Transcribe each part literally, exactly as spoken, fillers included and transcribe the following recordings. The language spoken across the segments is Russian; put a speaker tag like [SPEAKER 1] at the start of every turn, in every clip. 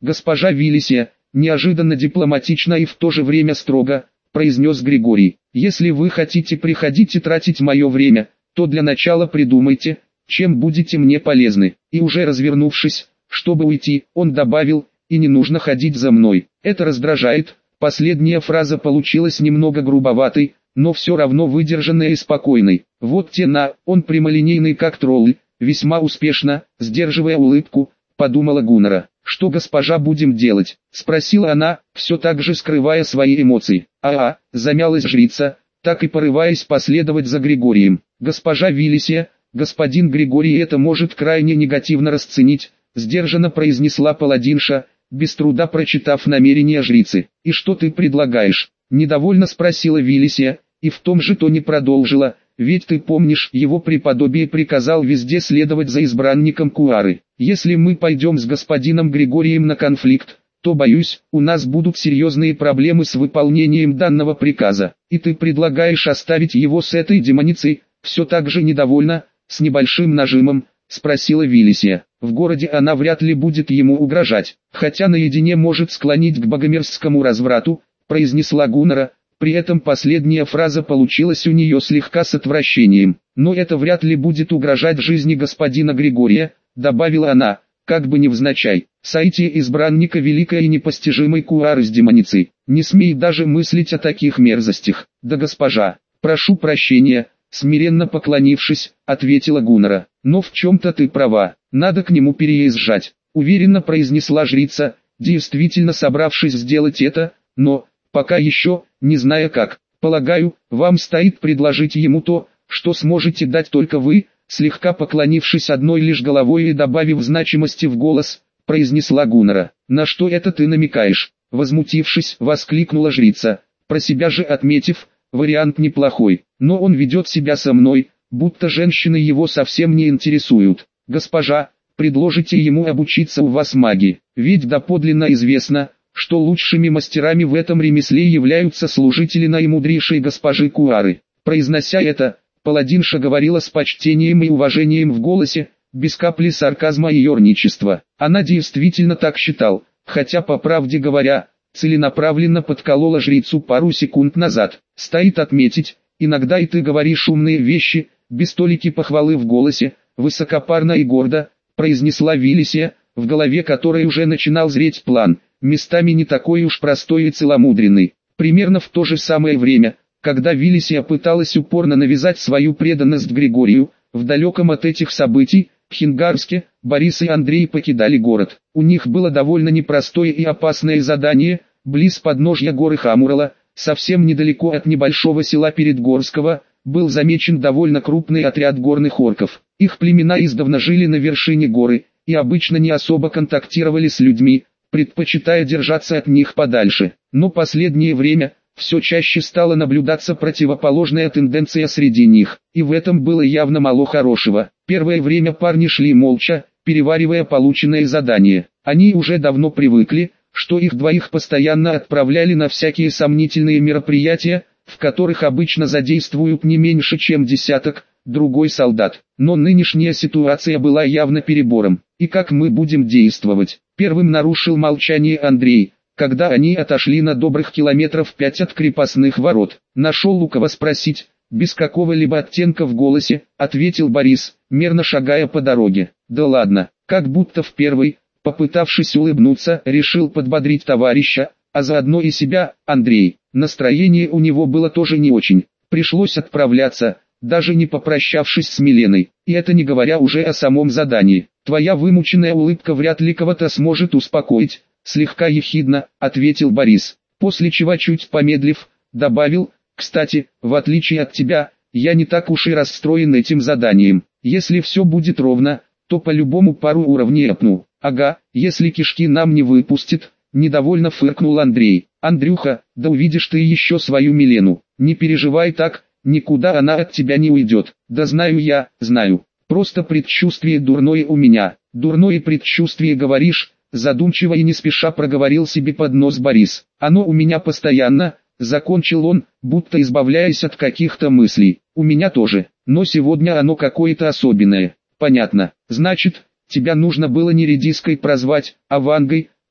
[SPEAKER 1] Госпожа Виллисия, неожиданно дипломатично и в то же время строго, произнес Григорий. Если вы хотите приходить и тратить мое время, то для начала придумайте, чем будете мне полезны. И уже развернувшись, чтобы уйти, он добавил, и не нужно ходить за мной. Это раздражает. Последняя фраза получилась немного грубоватой, но все равно выдержанной и спокойной. Вот те на, он прямолинейный как тролль, весьма успешно, сдерживая улыбку, подумала Гуннара. «Что, госпожа, будем делать?» — спросила она, все так же скрывая свои эмоции. «А-а», — замялась жрица, так и порываясь последовать за Григорием. «Госпожа Виллисия, господин Григорий это может крайне негативно расценить», — сдержанно произнесла паладинша, без труда прочитав намерения жрицы. «И что ты предлагаешь?» — недовольно спросила Виллисия, и в том же тоне продолжила. «Ведь ты помнишь, его преподобие приказал везде следовать за избранником Куары. Если мы пойдем с господином Григорием на конфликт, то, боюсь, у нас будут серьезные проблемы с выполнением данного приказа. И ты предлагаешь оставить его с этой демоницей?» Все так же недовольно, с небольшим нажимом, спросила Виллисия. «В городе она вряд ли будет ему угрожать, хотя наедине может склонить к богомерзкому разврату», произнесла Гуннара. При этом последняя фраза получилась у нее слегка с отвращением. «Но это вряд ли будет угрожать жизни господина Григория», добавила она, как бы невзначай. «Соитие избранника великой и непостижимой Куары с демоницей. Не смей даже мыслить о таких мерзостях». «Да, госпожа, прошу прощения», смиренно поклонившись, ответила Гуннара. «Но в чем-то ты права, надо к нему переезжать», уверенно произнесла жрица, действительно собравшись сделать это, но, пока еще, не зная как. «Полагаю, вам стоит предложить ему то, что сможете дать только вы», слегка поклонившись одной лишь головой и добавив значимости в голос, произнесла Гуннара. «На что это ты намекаешь?» Возмутившись, воскликнула жрица, про себя же отметив, вариант неплохой, но он ведет себя со мной, будто женщины его совсем не интересуют. «Госпожа, предложите ему обучиться у вас магии, ведь доподлинно известно, что лучшими мастерами в этом ремесле являются служители наимудрейшей госпожи Куары». Произнося это, паладинша говорила с почтением и уважением в голосе, без капли сарказма и ерничества. Она действительно так считал, хотя, по правде говоря, целенаправленно подколола жрицу пару секунд назад. «Стоит отметить, иногда и ты говоришь умные вещи», без толики похвалы в голосе, высокопарно и гордо, произнесла Виллисия, в голове которой уже начинал зреть план, местами не такой уж простой и целомудренный. Примерно в то же самое время, когда Виллисия пыталась упорно навязать свою преданность Григорию, в далеком от этих событий, в Хингарске, Борис и Андрей покидали город. У них было довольно непростое и опасное задание, близ подножья горы Хамурала, совсем недалеко от небольшого села Передгорского, был замечен довольно крупный отряд горных орков. Их племена издавна жили на вершине горы, и обычно не особо контактировали с людьми, предпочитая держаться от них подальше. Но последнее время, все чаще стала наблюдаться противоположная тенденция среди них, и в этом было явно мало хорошего. Первое время парни шли молча, переваривая полученное задание. Они уже давно привыкли, что их двоих постоянно отправляли на всякие сомнительные мероприятия, в которых обычно задействуют не меньше чем десяток, другой солдат. Но нынешняя ситуация была явно перебором. «И как мы будем действовать?» Первым нарушил молчание Андрей, когда они отошли на добрых километров пять от крепостных ворот. Нашел у кого спросить, без какого-либо оттенка в голосе, ответил Борис, мерно шагая по дороге. «Да ладно», как будто в первый, попытавшись улыбнуться, решил подбодрить товарища, а заодно и себя, Андрей. Настроение у него было тоже не очень, пришлось отправляться, даже не попрощавшись с Миленой, и это не говоря уже о самом задании. «Твоя вымученная улыбка вряд ли кого-то сможет успокоить», слегка ехидно, ответил Борис, после чего чуть помедлив, добавил, «Кстати, в отличие от тебя, я не так уж и расстроен этим заданием. Если все будет ровно, то по-любому пару уровней апну». «Ага, если кишки нам не выпустит», недовольно фыркнул Андрей. «Андрюха, да увидишь ты еще свою Милену, не переживай так, никуда она от тебя не уйдет». «Да знаю я, знаю, просто предчувствие дурное у меня». «Дурное предчувствие говоришь?» Задумчиво и не спеша проговорил себе под нос Борис. «Оно у меня постоянно», закончил он, будто избавляясь от каких-то мыслей. «У меня тоже, но сегодня оно какое-то особенное». «Понятно, значит, тебя нужно было не редиской прозвать, а Вангой»,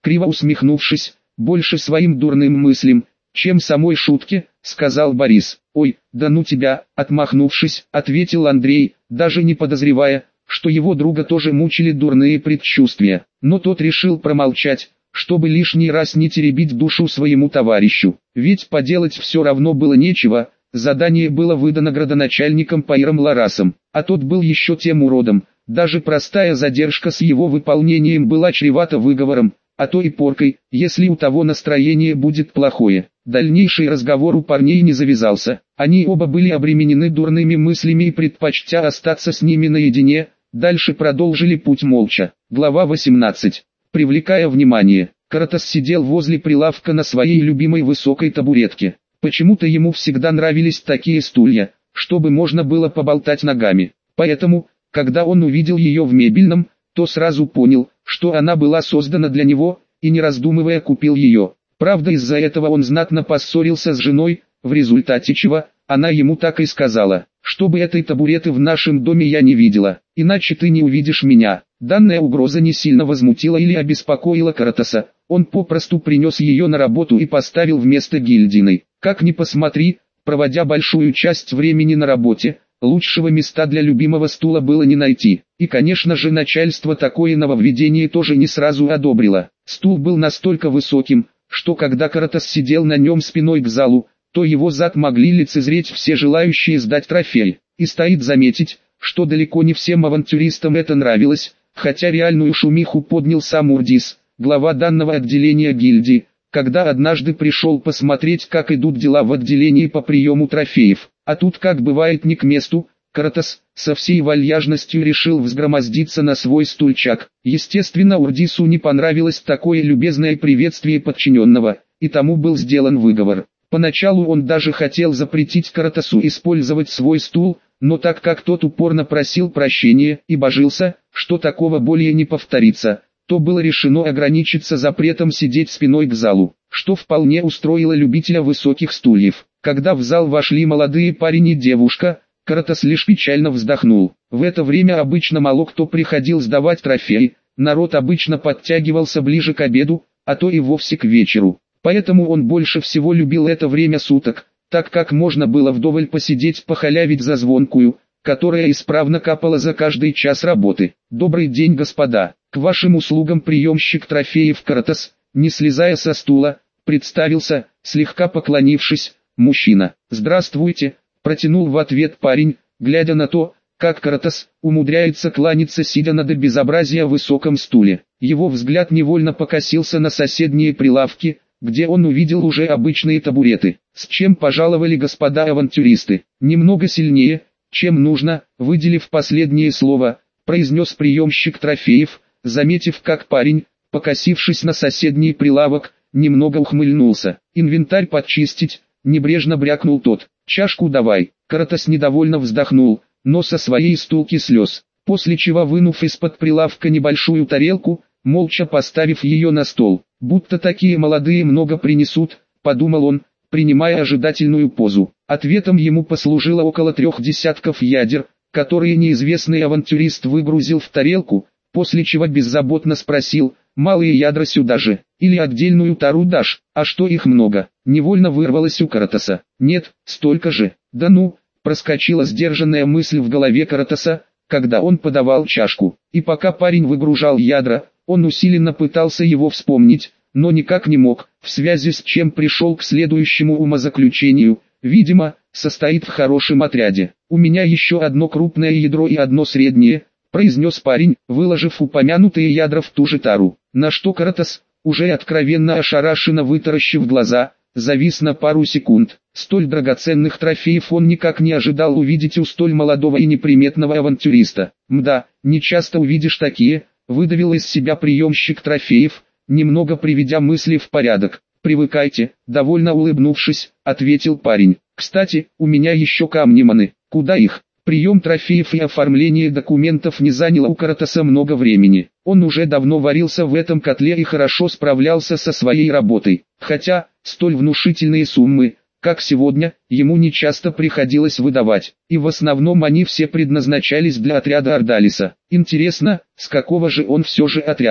[SPEAKER 1] криво усмехнувшись, больше своим дурным мыслям, чем самой шутке, сказал Борис. «Ой, да ну тебя», отмахнувшись, ответил Андрей, даже не подозревая, что его друга тоже мучили дурные предчувствия. Но тот решил промолчать, чтобы лишний раз не теребить душу своему товарищу. Ведь поделать все равно было нечего, задание было выдано градоначальником Паиром Ларасом, а тот был еще тем уродом. Даже простая задержка с его выполнением была чревата выговором, а то и поркой, если у того настроение будет плохое. Дальнейший разговор у парней не завязался, они оба были обременены дурными мыслями и, предпочтя остаться с ними наедине, дальше продолжили путь молча. Глава восемнадцать. Привлекая внимание, Кратос сидел возле прилавка на своей любимой высокой табуретке. Почему-то ему всегда нравились такие стулья, чтобы можно было поболтать ногами. Поэтому, когда он увидел ее в мебельном, то сразу понял, что она была создана для него, и не раздумывая купил ее. Правда, из-за этого он знатно поссорился с женой, в результате чего она ему так и сказала: «Чтобы этой табуреты в нашем доме я не видела, иначе ты не увидишь меня». Данная угроза не сильно возмутила или обеспокоила Кратоса, он попросту принес ее на работу и поставил вместо гильдийной. Как ни посмотри, проводя большую часть времени на работе, лучшего места для любимого стула было не найти. И, конечно же, начальство такое нововведение тоже не сразу одобрило. Стул был настолько высоким, что когда Кратос сидел на нем спиной к залу, то его зад могли лицезреть все желающие сдать трофей. И стоит заметить, что далеко не всем авантюристам это нравилось, хотя реальную шумиху поднял сам Урдис, глава данного отделения гильдии, когда однажды пришел посмотреть, как идут дела в отделении по приему трофеев. А тут, как бывает не к месту, Кратос со всей вальяжностью решил взгромоздиться на свой стульчак. Естественно, Урдису не понравилось такое любезное приветствие подчиненного, и тому был сделан выговор. Поначалу он даже хотел запретить Кратосу использовать свой стул, но так как тот упорно просил прощения и божился, что такого более не повторится, то было решено ограничиться запретом сидеть спиной к залу, что вполне устроило любителя высоких стульев. Когда в зал вошли молодые парень и девушка, Кратос лишь печально вздохнул. В это время обычно мало кто приходил сдавать трофеи, народ обычно подтягивался ближе к обеду, а то и вовсе к вечеру. Поэтому он больше всего любил это время суток, так как можно было вдоволь посидеть похалявить за звонкую, которая исправно капала за каждый час работы. «Добрый день, господа, к вашим услугам приемщик трофеев Кратос», не слезая со стула, представился, слегка поклонившись, мужчина. «Здравствуйте», протянул в ответ парень, глядя на то, как Кратос умудряется кланяться сидя на до безобразия высоком стуле. Его взгляд невольно покосился на соседние прилавки, где он увидел уже обычные табуреты. «С чем пожаловали господа авантюристы?» «Немного сильнее, чем нужно», выделив последнее слово, произнес приемщик трофеев, заметив, как парень, покосившись на соседний прилавок, немного ухмыльнулся. «Инвентарь подчистить», небрежно брякнул тот. «Чашку давай». Кратос недовольно вздохнул, но со своей стулки слез, после чего, вынув из-под прилавка небольшую тарелку, молча поставив ее на стол. «Будто такие молодые много принесут», подумал он, принимая ожидательную позу. Ответом ему послужило около трех десятков ядер, которые неизвестный авантюрист выгрузил в тарелку, после чего беззаботно спросил: «Малые ядра сюда же, или отдельную тару дашь?» «А что их много?» Невольно вырвалось у Кратоса. «Нет, столько же». «Да ну», проскочила сдержанная мысль в голове Кратоса, когда он подавал чашку. И пока парень выгружал ядра, он усиленно пытался его вспомнить, но никак не мог, в связи с чем пришел к следующему умозаключению: видимо, состоит в хорошем отряде. «У меня еще одно крупное ядро и одно среднее», произнес парень, выложив упомянутые ядра в ту же тару. На что Кратос, уже откровенно ошарашенно вытаращив глаза, завис на пару секунд. Столь драгоценных трофеев он никак не ожидал увидеть у столь молодого и неприметного авантюриста. «Мда, не часто увидишь такие», выдавил из себя приемщик трофеев, немного приведя мысли в порядок. «Привыкайте», довольно улыбнувшись, ответил парень. «Кстати, у меня еще камни-маны. Куда их?» Прием трофеев и оформление документов не заняло у Кратоса много времени. Он уже давно варился в этом котле и хорошо справлялся со своей работой. Хотя, столь внушительные суммы, как сегодня, ему не часто приходилось выдавать. И в основном они все предназначались для отряда Ордалиса. Интересно, с какого же он все же отряда?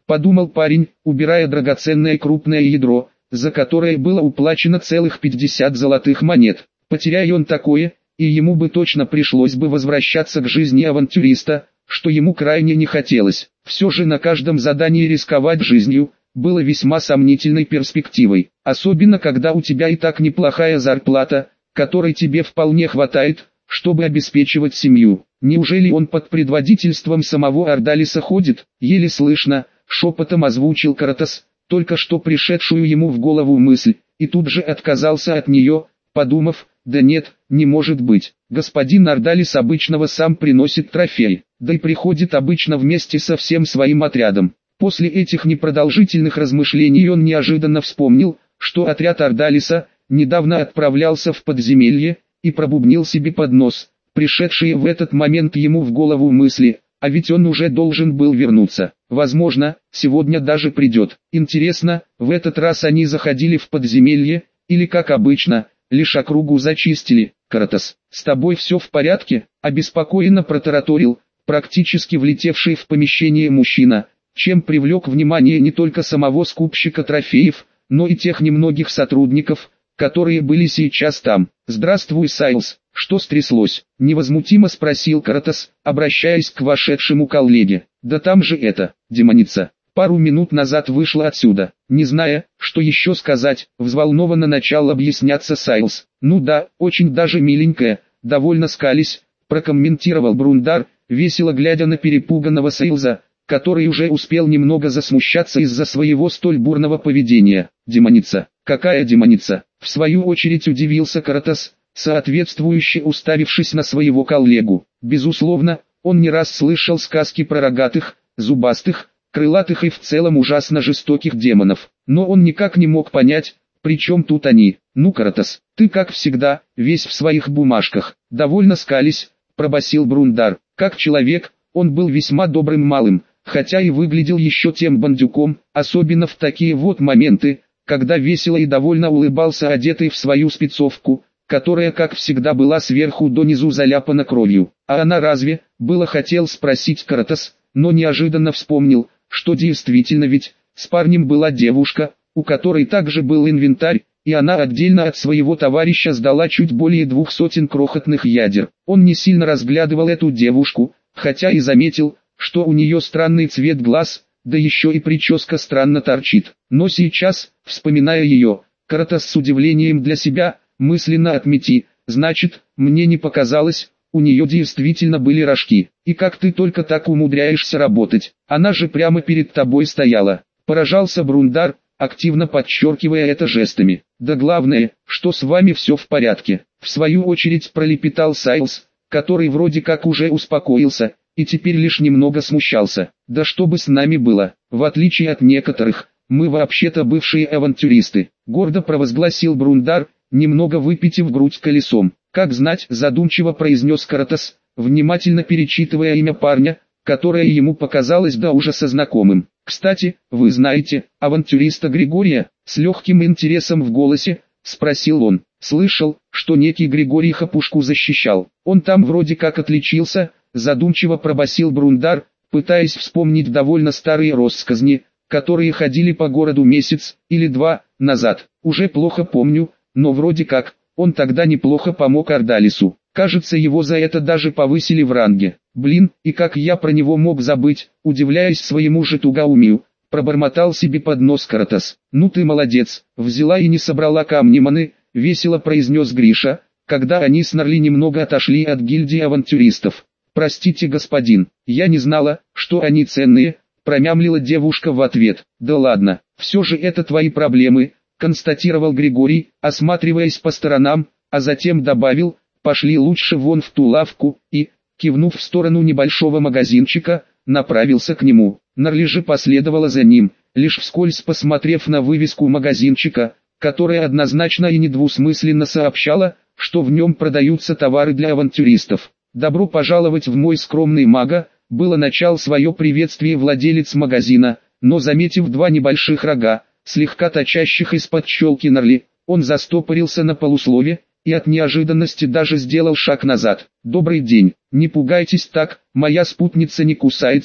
[SPEAKER 1] подумал парень, убирая драгоценное крупное ядро, за которое было уплачено целых пятьдесят золотых монет. Потеряя он такое, и ему бы точно пришлось бы возвращаться к жизни авантюриста, что ему крайне не хотелось. Все же на каждом задании рисковать жизнью было весьма сомнительной перспективой, особенно когда у тебя и так неплохая зарплата, которой тебе вполне хватает, чтобы обеспечивать семью. Неужели он под предводительством самого Ордалиса ходит? Еле слышно, шепотом озвучил Кратос, только что пришедшую ему в голову мысль, и тут же отказался от нее, подумав: да нет, не может быть. Господин Ордалис обычного сам приносит трофей, да и приходит обычно вместе со всем своим отрядом. После этих непродолжительных размышлений он неожиданно вспомнил, что отряд Ордалиса недавно отправлялся в подземелье, и пробубнил себе под нос пришедшие в этот момент ему в голову мысли: а ведь он уже должен был вернуться. Возможно, сегодня даже придет. Интересно, в этот раз они заходили в подземелье, или как обычно, лишь округу зачистили? Кратос, с тобой все в порядке? Обеспокоенно протараторил практически влетевший в помещение мужчина, чем привлек внимание не только самого скупщика трофеев, но и тех немногих сотрудников, которые были сейчас там. «Здравствуй, Сайлс, что стряслось?» — невозмутимо спросил Кратос, обращаясь к вошедшему коллеге. «Да там же эта демоница пару минут назад вышла отсюда». Не зная, что еще сказать, взволнованно начал объясняться Сайлс. «Ну да, очень даже миленькая, довольно скались», — прокомментировал Брундар, весело глядя на перепуганного Сайлза, который уже успел немного засмущаться из-за своего столь бурного поведения. «Демоница? Какая демоница?» — в свою очередь удивился Кратос, соответствующе уставившись на своего коллегу. Безусловно, он не раз слышал сказки про рогатых, зубастых, крылатых и в целом ужасно жестоких демонов, но он никак не мог понять, при чем тут они. «Ну, Кратос, ты как всегда, весь в своих бумажках», — довольно скались, пробасил Брундар. Как человек, он был весьма добрым малым, хотя и выглядел еще тем бандюком, особенно в такие вот моменты, когда весело и довольно улыбался одетый в свою спецовку, которая как всегда была сверху донизу заляпана кровью. А она разве, было хотел спросить Кратос, но неожиданно вспомнил, что действительно ведь, с парнем была девушка, у которой также был инвентарь, и она отдельно от своего товарища сдала чуть более двух сотен крохотных ядер. Он не сильно разглядывал эту девушку, хотя и заметил, что у нее странный цвет глаз, да еще и прическа странно торчит. Но сейчас, вспоминая ее, Кратос с удивлением для себя, мысленно отмети, значит, мне не показалось, у нее действительно были рожки. И как ты только так умудряешься работать? Она же прямо перед тобой стояла. Поражался Брундар, активно подчеркивая это жестами. Да главное, что с вами все в порядке. В свою очередь пролепетал Сайлс, который вроде как уже успокоился, и теперь лишь немного смущался. Да что бы с нами было, в отличие от некоторых, мы вообще-то бывшие авантюристы, гордо провозгласил Брундар, немного выпитив грудь колесом. Как знать, задумчиво произнес Кратос, внимательно перечитывая имя парня, которое ему показалось до ужаса знакомым. Кстати, вы знаете, авантюриста Григория? С легким интересом в голосе, спросил он. Слышал, что некий Григорий Хапушку защищал. Он там вроде как отличился, задумчиво пробасил Брундар, пытаясь вспомнить довольно старые россказни, которые ходили по городу месяц или два назад. Уже плохо помню, но вроде как, он тогда неплохо помог Ордалису. Кажется, его за это даже повысили в ранге. Блин, и как я про него мог забыть, удивляясь своему же тугоумию, пробормотал себе под нос Кратос. Ну ты молодец, взяла и не собрала камни маны, весело произнес Гриша, когда они с Норли немного отошли от гильдии авантюристов. Простите, господин, я не знала, что они ценные, промямлила девушка в ответ. Да ладно, все же это твои проблемы, констатировал Григорий, осматриваясь по сторонам, а затем добавил: пошли лучше вон в ту лавку, и, кивнув в сторону небольшого магазинчика, направился к нему. Норли же последовала за ним, лишь вскользь посмотрев на вывеску магазинчика, которая однозначно и недвусмысленно сообщала, что в нем продаются товары для авантюристов. «Добро пожаловать в мой скромный мага», было начал свое приветствие владелец магазина, но заметив два небольших рога, слегка торчащих из-под челки Норли, он застопорился на полуслове, и от неожиданности даже сделал шаг назад. «Добрый день, не пугайтесь так, моя спутница не кусается»,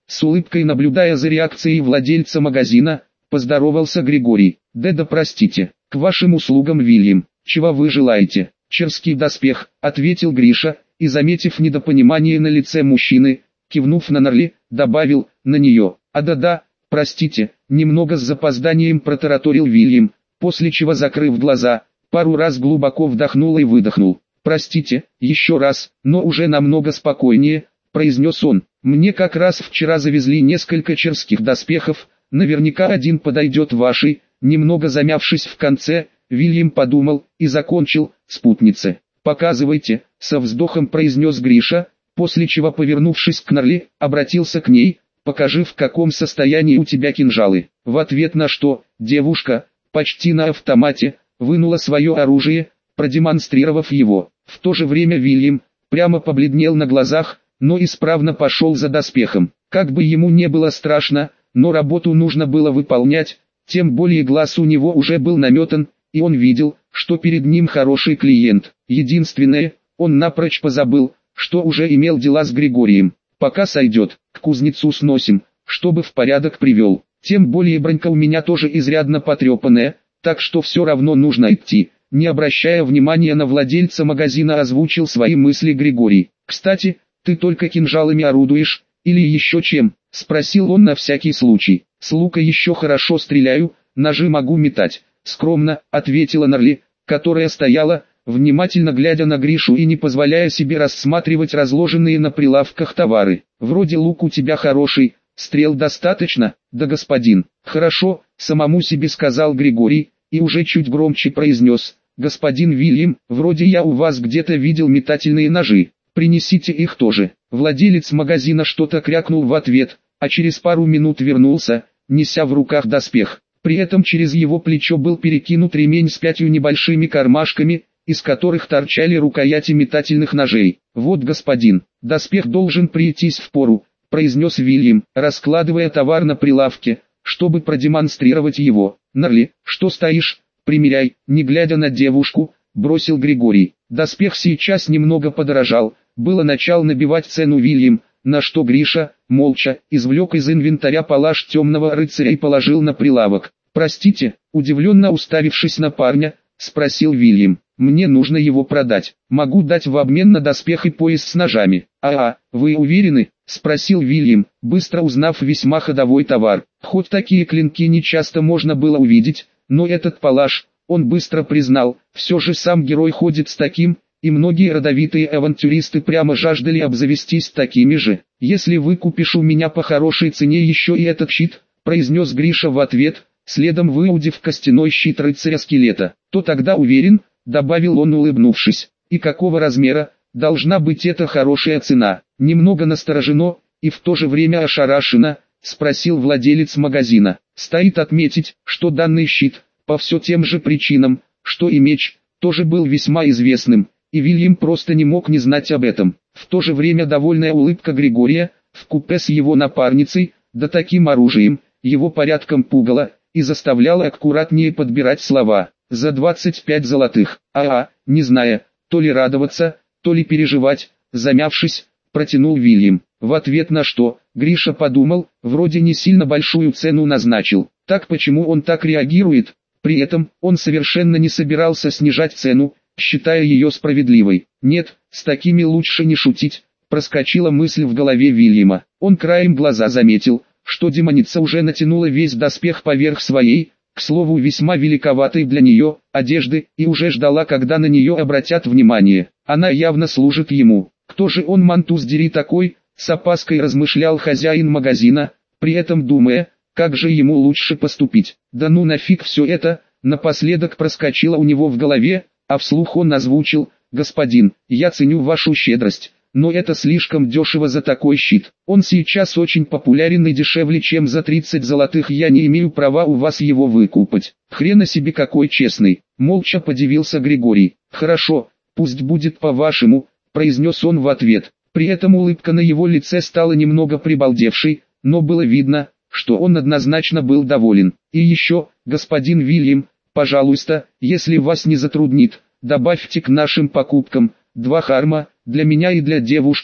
[SPEAKER 1] С улыбкой наблюдая за реакцией владельца магазина, поздоровался Григорий. «Да да простите, к вашим услугам, Вильям, чего вы желаете?» «Черский доспех», — ответил Гриша, и, заметив недопонимание на лице мужчины, кивнув на Норли, добавил: «На нее». «А да-да, простите», — немного с запозданием протараторил Вильям, после чего, закрыв глаза, пару раз глубоко вдохнул и выдохнул. «Простите, еще раз, но уже намного спокойнее», — произнес он. «Мне как раз вчера завезли несколько черских доспехов, наверняка один подойдет вашей». Немного замявшись в конце, Вильям подумал и закончил: «Спутнице». «Показывайте», — со вздохом произнес Гриша, после чего, повернувшись к Норли, обратился к ней: «Покажи, в каком состоянии у тебя кинжалы». В ответ на что девушка, почти на автомате, вынула свое оружие, продемонстрировав его. В то же время Вильям прямо побледнел на глазах, но исправно пошел за доспехом. Как бы ему не было страшно, но работу нужно было выполнять, тем более глаз у него уже был наметан, и он видел, что перед ним хороший клиент. Единственное, он напрочь позабыл, что уже имел дела с Григорием. «Пока сойдет, к кузнецу сносим, чтобы в порядок привел. Тем более бронька у меня тоже изрядно потрепанная, так что все равно нужно идти». Не обращая внимания на владельца магазина, озвучил свои мысли Григорий. «Кстати, ты только кинжалами орудуешь, или еще чем?» — спросил он на всякий случай. «С лука еще хорошо стреляю, ножи могу метать», — скромно ответила Норли, которая стояла, внимательно глядя на Гришу и не позволяя себе рассматривать разложенные на прилавках товары. «Вроде лук у тебя хороший, стрел достаточно?» «Да, господин». «Хорошо», — самому себе сказал Григорий, и уже чуть громче произнес: «Господин Вильям, вроде я у вас где-то видел метательные ножи, принесите их тоже». Владелец магазина что-то крякнул в ответ, а через пару минут вернулся, неся в руках доспех. При этом через его плечо был перекинут ремень с пятью небольшими кармашками, из которых торчали рукояти метательных ножей. «Вот, господин, доспех должен прийтись впору», — произнес Вильям, раскладывая товар на прилавке, чтобы продемонстрировать его. «Норли, что стоишь? Примеряй», — не глядя на девушку, бросил Григорий. Доспех сейчас немного подорожал, было начал набивать цену Вильям, на что Гриша, молча, извлек из инвентаря палаш темного рыцаря и положил на прилавок. «Простите», — удивленно уставившись на парня, спросил Вильям. «Мне нужно его продать. Могу дать в обмен на доспех и пояс с ножами». «А-а, вы уверены?» — спросил Вильям, быстро узнав весьма ходовой товар. Хоть такие клинки не часто можно было увидеть, но этот палаш, он быстро признал, все же сам герой ходит с таким, и многие родовитые авантюристы прямо жаждали обзавестись такими же. «Если вы купишь у меня по хорошей цене еще и этот щит», — произнес Гриша в ответ, следом выудив костяной щит рыцаря-скелета, «то тогда уверен», — добавил он, улыбнувшись. «И какого размера должна быть эта хорошая цена?» Немного настороженно и в то же время ошарашенно спросил владелец магазина. Стоит отметить, что данный щит, по все тем же причинам, что и меч, тоже был весьма известным, и Вильям просто не мог не знать об этом. В то же время довольная улыбка Григория, вкупе с его напарницей, да таким оружием, его порядком пугала и заставляла аккуратнее подбирать слова. «За двадцать пять золотых, а-а», не зная, то ли радоваться, то ли переживать, замявшись, протянул Вильям. В ответ на что, Гриша подумал, вроде не сильно большую цену назначил. Так почему он так реагирует? При этом, он совершенно не собирался снижать цену, считая ее справедливой. «Нет, с такими лучше не шутить», проскочила мысль в голове Вильяма. Он краем глаза заметил, что демоница уже натянула весь доспех поверх своей, к слову весьма великоватой для нее, одежды, и уже ждала, когда на нее обратят внимание. Она явно служит ему. Кто же он, мантус дери, такой? С опаской размышлял хозяин магазина, при этом думая, как же ему лучше поступить. Да ну нафиг все это, напоследок проскочило у него в голове, а вслух он озвучил: «Господин, я ценю вашу щедрость, но это слишком дешево за такой щит. Он сейчас очень популярен и дешевле, чем за тридцать золотых я не имею права у вас его выкупать». «Хрена себе какой честный», молча подивился Григорий. «Хорошо, пусть будет по-вашему», произнес он в ответ. При этом улыбка на его лице стала немного прибалдевшей, но было видно, что он однозначно был доволен. «И еще, господин Вильям, пожалуйста, если вас не затруднит, добавьте к нашим покупкам два харма, для меня и для девушки»,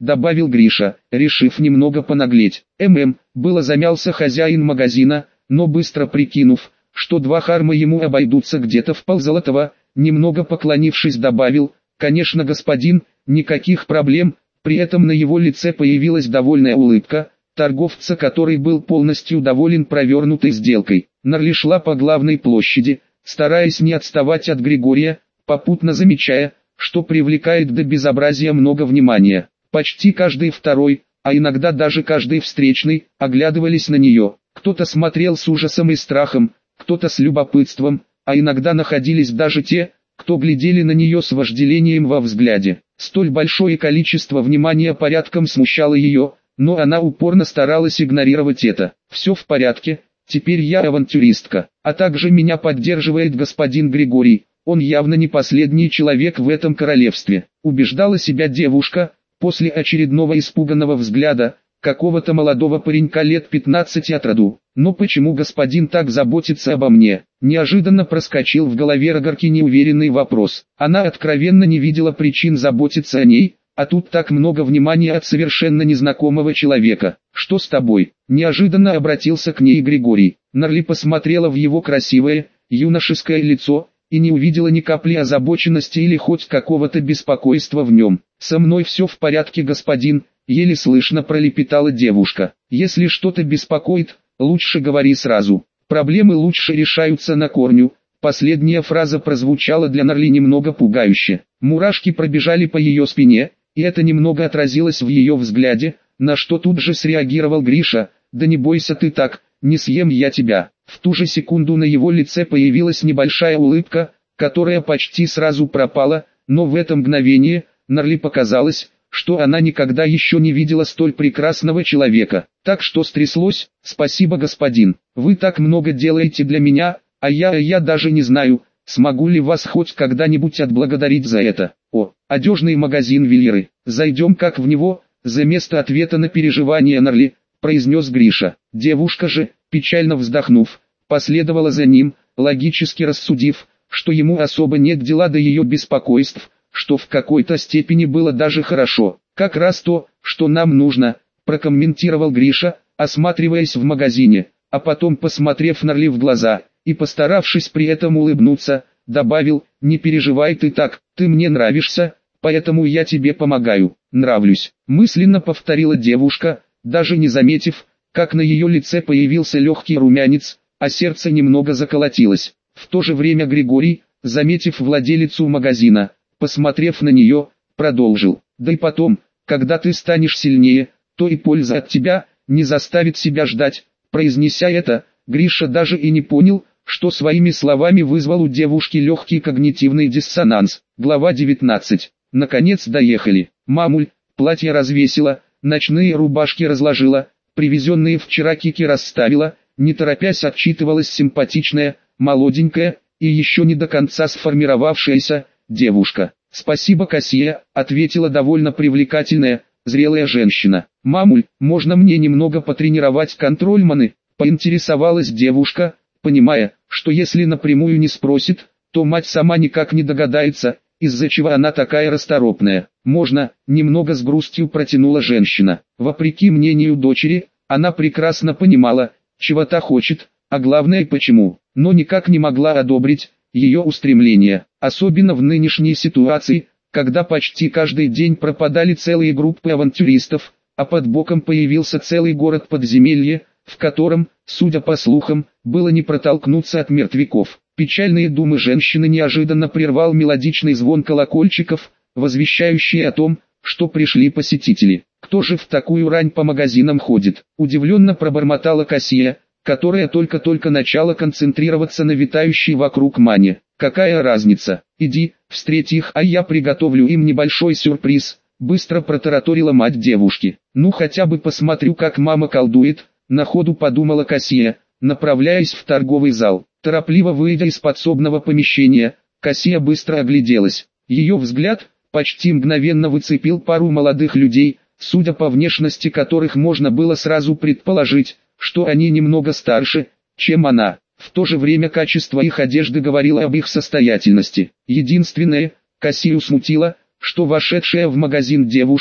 [SPEAKER 1] добавил Гриша, решив немного понаглеть. «ММ», было замялся хозяин магазина, но быстро прикинув, что два харма ему обойдутся где-то в ползолотого, немного поклонившись добавил: «Конечно, господин, никаких проблем». При этом на его лице появилась довольная улыбка торговца, который был полностью доволен провернутой сделкой. Нарли шла по главной площади, стараясь не отставать от Григория, попутно замечая, что привлекает до безобразия много внимания. Почти каждый второй, а иногда даже каждый встречный, оглядывались на нее. Кто-то смотрел с ужасом и страхом, кто-то с любопытством, а иногда находились даже те, кто глядели на нее с вожделением во взгляде. Столь большое количество внимания порядком смущало ее, но она упорно старалась игнорировать это. «Все в порядке, теперь я авантюристка, а также меня поддерживает господин Григорий, он явно не последний человек в этом королевстве», убеждала себя девушка, после очередного испуганного взгляда какого-то молодого паренька лет пятнадцати от роду. «Но почему господин так заботится обо мне?» Неожиданно проскочил в голове Рогарки неуверенный вопрос. Она откровенно не видела причин заботиться о ней, а тут так много внимания от совершенно незнакомого человека. «Что с тобой?» Неожиданно обратился к ней Григорий. Нарли посмотрела в его красивое, юношеское лицо, и не увидела ни капли озабоченности или хоть какого-то беспокойства в нем. «Со мной все в порядке, господин», еле слышно пролепетала девушка. «Если что-то беспокоит, лучше говори сразу. Проблемы лучше решаются на корню». Последняя фраза прозвучала для Нарли немного пугающе. Мурашки пробежали по ее спине, и это немного отразилось в ее взгляде, на что тут же среагировал Гриша: «Да не бойся ты так, не съем я тебя». В ту же секунду на его лице появилась небольшая улыбка, которая почти сразу пропала, но в это мгновение Нарли показалось, что она никогда еще не видела столь прекрасного человека. «Так что стряслось?» «Спасибо, господин, вы так много делаете для меня, а я, а я даже не знаю, смогу ли вас хоть когда-нибудь отблагодарить за это». «О, одежный магазин Велиры, зайдем как в него», за место ответа на переживания Нарли произнес Гриша. Девушка же, печально вздохнув, последовала за ним, логически рассудив, что ему особо нет дела до ее беспокойств, что в какой-то степени было даже хорошо. «Как раз то, что нам нужно», прокомментировал Гриша, осматриваясь в магазине, а потом, посмотрев Нарли в глаза и постаравшись при этом улыбнуться, добавил: «Не переживай ты так, ты мне нравишься, поэтому я тебе помогаю». «Нравлюсь», мысленно повторила девушка, даже не заметив, как на ее лице появился легкий румянец, а сердце немного заколотилось. В то же время Григорий, заметив владелицу магазина, посмотрев на нее, продолжил: «Да и потом, когда ты станешь сильнее, то и польза от тебя не заставит себя ждать». Произнеся это, Гриша даже и не понял, что своими словами вызвал у девушки легкий когнитивный диссонанс. Глава девятнадцать. Наконец доехали. «Мамуль, платье развесила, ночные рубашки разложила, привезенные вчера кики расставила», не торопясь отчитывалась симпатичная, молоденькая и еще не до конца сформировавшаяся девушка. «Спасибо, Кассия», ответила довольно привлекательная, зрелая женщина. «Мамуль, можно мне немного потренировать контрольманы?» поинтересовалась девушка, понимая, что если напрямую не спросит, то мать сама никак не догадается, из-за чего она такая расторопная. «Можно», немного с грустью протянула женщина. Вопреки мнению дочери, она прекрасно понимала, чего та хочет, а главное почему, но никак не могла одобрить ее устремления, особенно в нынешней ситуации, когда почти каждый день пропадали целые группы авантюристов, а под боком появился целый город подземелья, в котором, судя по слухам, было не протолкнуться от мертвяков. Печальные думы женщины неожиданно прервал мелодичный звон колокольчиков, возвещающий о том, что пришли посетители. «Кто же в такую рань по магазинам ходит?» Удивленно пробормотала Кассия, которая только-только начала концентрироваться на витающей вокруг мане. «Какая разница? Иди, встреть их, а я приготовлю им небольшой сюрприз», быстро протараторила мать девушки. «Ну хотя бы посмотрю, как мама колдует», на ходу подумала Кассия, направляясь в торговый зал. Торопливо выйдя из подсобного помещения, Кассия быстро огляделась. Ее взгляд почти мгновенно выцепил пару молодых людей, судя по внешности которых можно было сразу предположить, что они немного старше, чем она. В то же время качество их одежды говорило об их состоятельности. Единственное, Кассию смутило, что вошедшая в магазин девушка,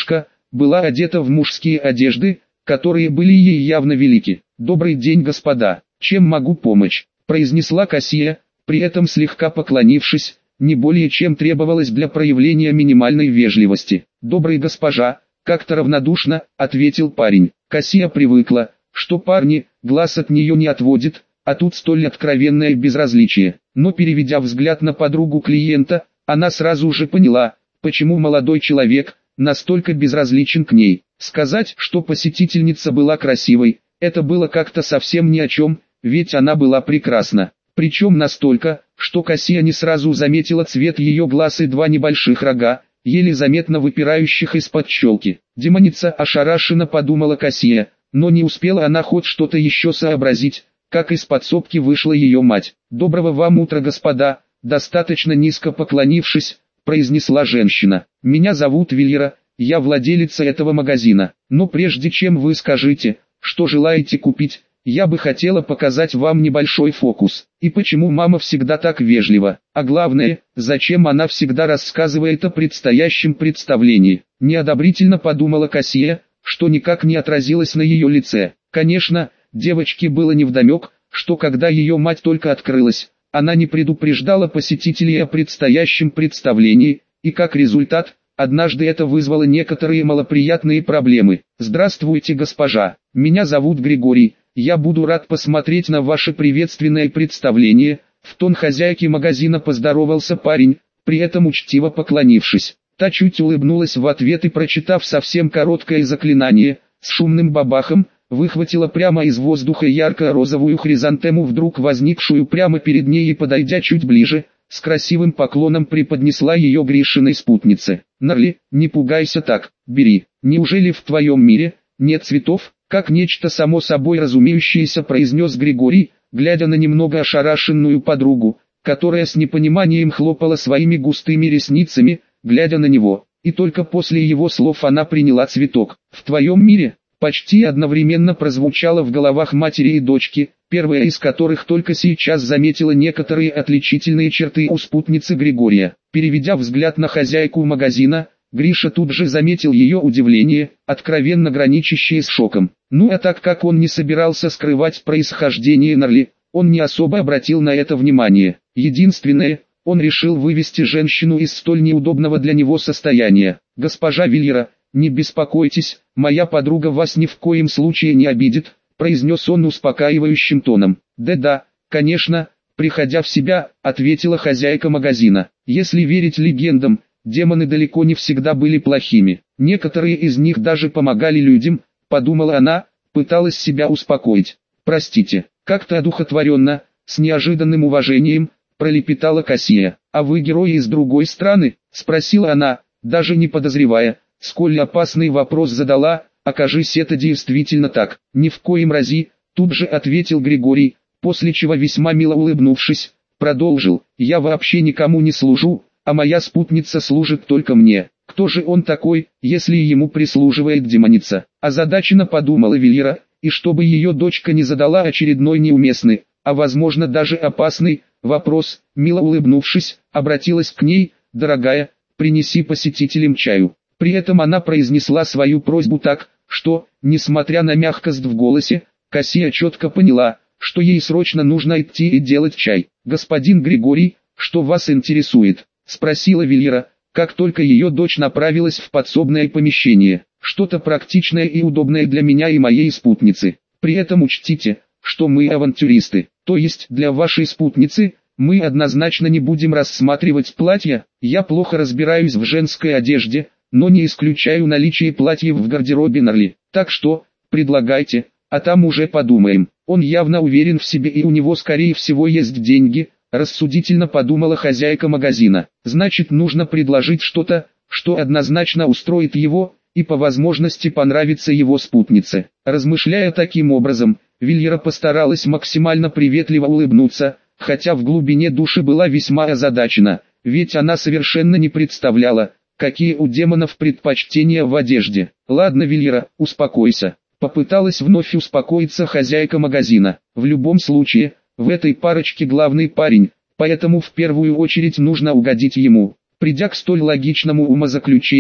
[SPEAKER 1] была одета в мужские одежды, которые были ей явно велики. «Добрый день, господа, чем могу помочь?» – произнесла Кассия, при этом слегка поклонившись, не более чем требовалось для проявления минимальной вежливости. «Добрый госпожа», – как-то равнодушно ответил парень. Кассия привыкла, что парни глаз от нее не отводят, а тут столь откровенное безразличие. Но переведя взгляд на подругу клиента, она сразу же поняла, почему молодой человек настолько безразличен к ней. Сказать, что посетительница была красивой, это было как-то совсем ни о чем, ведь она была прекрасна. Причем настолько, что Кассия не сразу заметила цвет ее глаз и два небольших рога, еле заметно выпирающих из-под щелки. Демоница ошарашенно подумала Кассия, но не успела она хоть что-то еще сообразить, как из подсобки вышла ее мать. «Доброго вам утра, господа», достаточно низко поклонившись, произнесла женщина. «Меня зовут Вильера, я владелица этого магазина. Но прежде чем вы скажете, что желаете купить, я бы хотела показать вам небольшой фокус. И почему мама всегда так вежлива, а главное, зачем она всегда рассказывает о предстоящем представлении». Неодобрительно подумала Кассия, что никак не отразилось на ее лице. Конечно, девочке было невдомек, что когда ее мать только открылась, она не предупреждала посетителей о предстоящем представлении, и как результат, однажды это вызвало некоторые малоприятные проблемы. «Здравствуйте, госпожа, меня зовут Григорий, я буду рад посмотреть на ваше приветственное представление», в тон хозяйки магазина поздоровался парень, при этом учтиво поклонившись. Та чуть улыбнулась в ответ и, прочитав совсем короткое заклинание, с шумным бабахом, выхватила прямо из воздуха ярко-розовую хризантему, вдруг возникшую прямо перед ней, и, подойдя чуть ближе, с красивым поклоном преподнесла ее Гришиной спутнице. «Нарли, не пугайся так, бери. Неужели в твоем мире нет цветов?» Как нечто само собой разумеющееся произнес Григорий, глядя на немного ошарашенную подругу, которая с непониманием хлопала своими густыми ресницами, глядя на него. И только после его слов она приняла цветок. «В твоем мире?» Почти одновременно прозвучало в головах матери и дочки, первая из которых только сейчас заметила некоторые отличительные черты у спутницы Григория. Переведя взгляд на хозяйку магазина, Гриша тут же заметил ее удивление, откровенно граничащее с шоком. Ну а так как он не собирался скрывать происхождение Нарли, он не особо обратил на это внимание. Единственное, он решил вывести женщину из столь неудобного для него состояния. «Госпожа Вильера, не беспокойтесь, моя подруга вас ни в коем случае не обидит», произнес он успокаивающим тоном. «Да-да, конечно», приходя в себя, ответила хозяйка магазина. «Если верить легендам, демоны далеко не всегда были плохими. Некоторые из них даже помогали людям», подумала она, пыталась себя успокоить. «Простите», как-то одухотворенно, с неожиданным уважением, пролепетала Кассия. «А вы герои из другой страны?» спросила она, даже не подозревая, сколь опасный вопрос задала. «Окажись это действительно так». «Ни в коем разе», тут же ответил Григорий, после чего, весьма мило улыбнувшись, продолжил: «Я вообще никому не служу, а моя спутница служит только мне». «Кто же он такой, если ему прислуживает демоница?» Озадаченно подумала Вильера, и чтобы ее дочка не задала очередной неуместный, а возможно даже опасный, вопрос, мило улыбнувшись, обратилась к ней: «Дорогая, принеси посетителям чаю». При этом она произнесла свою просьбу так, что, несмотря на мягкость в голосе, Кассия четко поняла, что ей срочно нужно идти и делать чай. «Господин Григорий, что вас интересует?» спросила Вильера, как только ее дочь направилась в подсобное помещение. «Что-то практичное и удобное для меня и моей спутницы. При этом учтите, что мы авантюристы, то есть для вашей спутницы мы однозначно не будем рассматривать платья. Я плохо разбираюсь в женской одежде, но не исключаю наличие платьев в гардеробе Нарли. Так что, предлагайте, а там уже подумаем». Он явно уверен в себе и у него скорее всего есть деньги, рассудительно подумала хозяйка магазина. Значит, нужно предложить что-то, что однозначно устроит его, и по возможности понравится его спутнице. Размышляя таким образом, Вильера постаралась максимально приветливо улыбнуться, хотя в глубине души была весьма озадачена, ведь она совершенно не представляла, какие у демонов предпочтения в одежде. «Ладно, Вильера, успокойся», попыталась вновь успокоиться хозяйка магазина. «В любом случае, в этой парочке главный парень, поэтому в первую очередь нужно угодить ему». Придя к столь логичному умозаключению,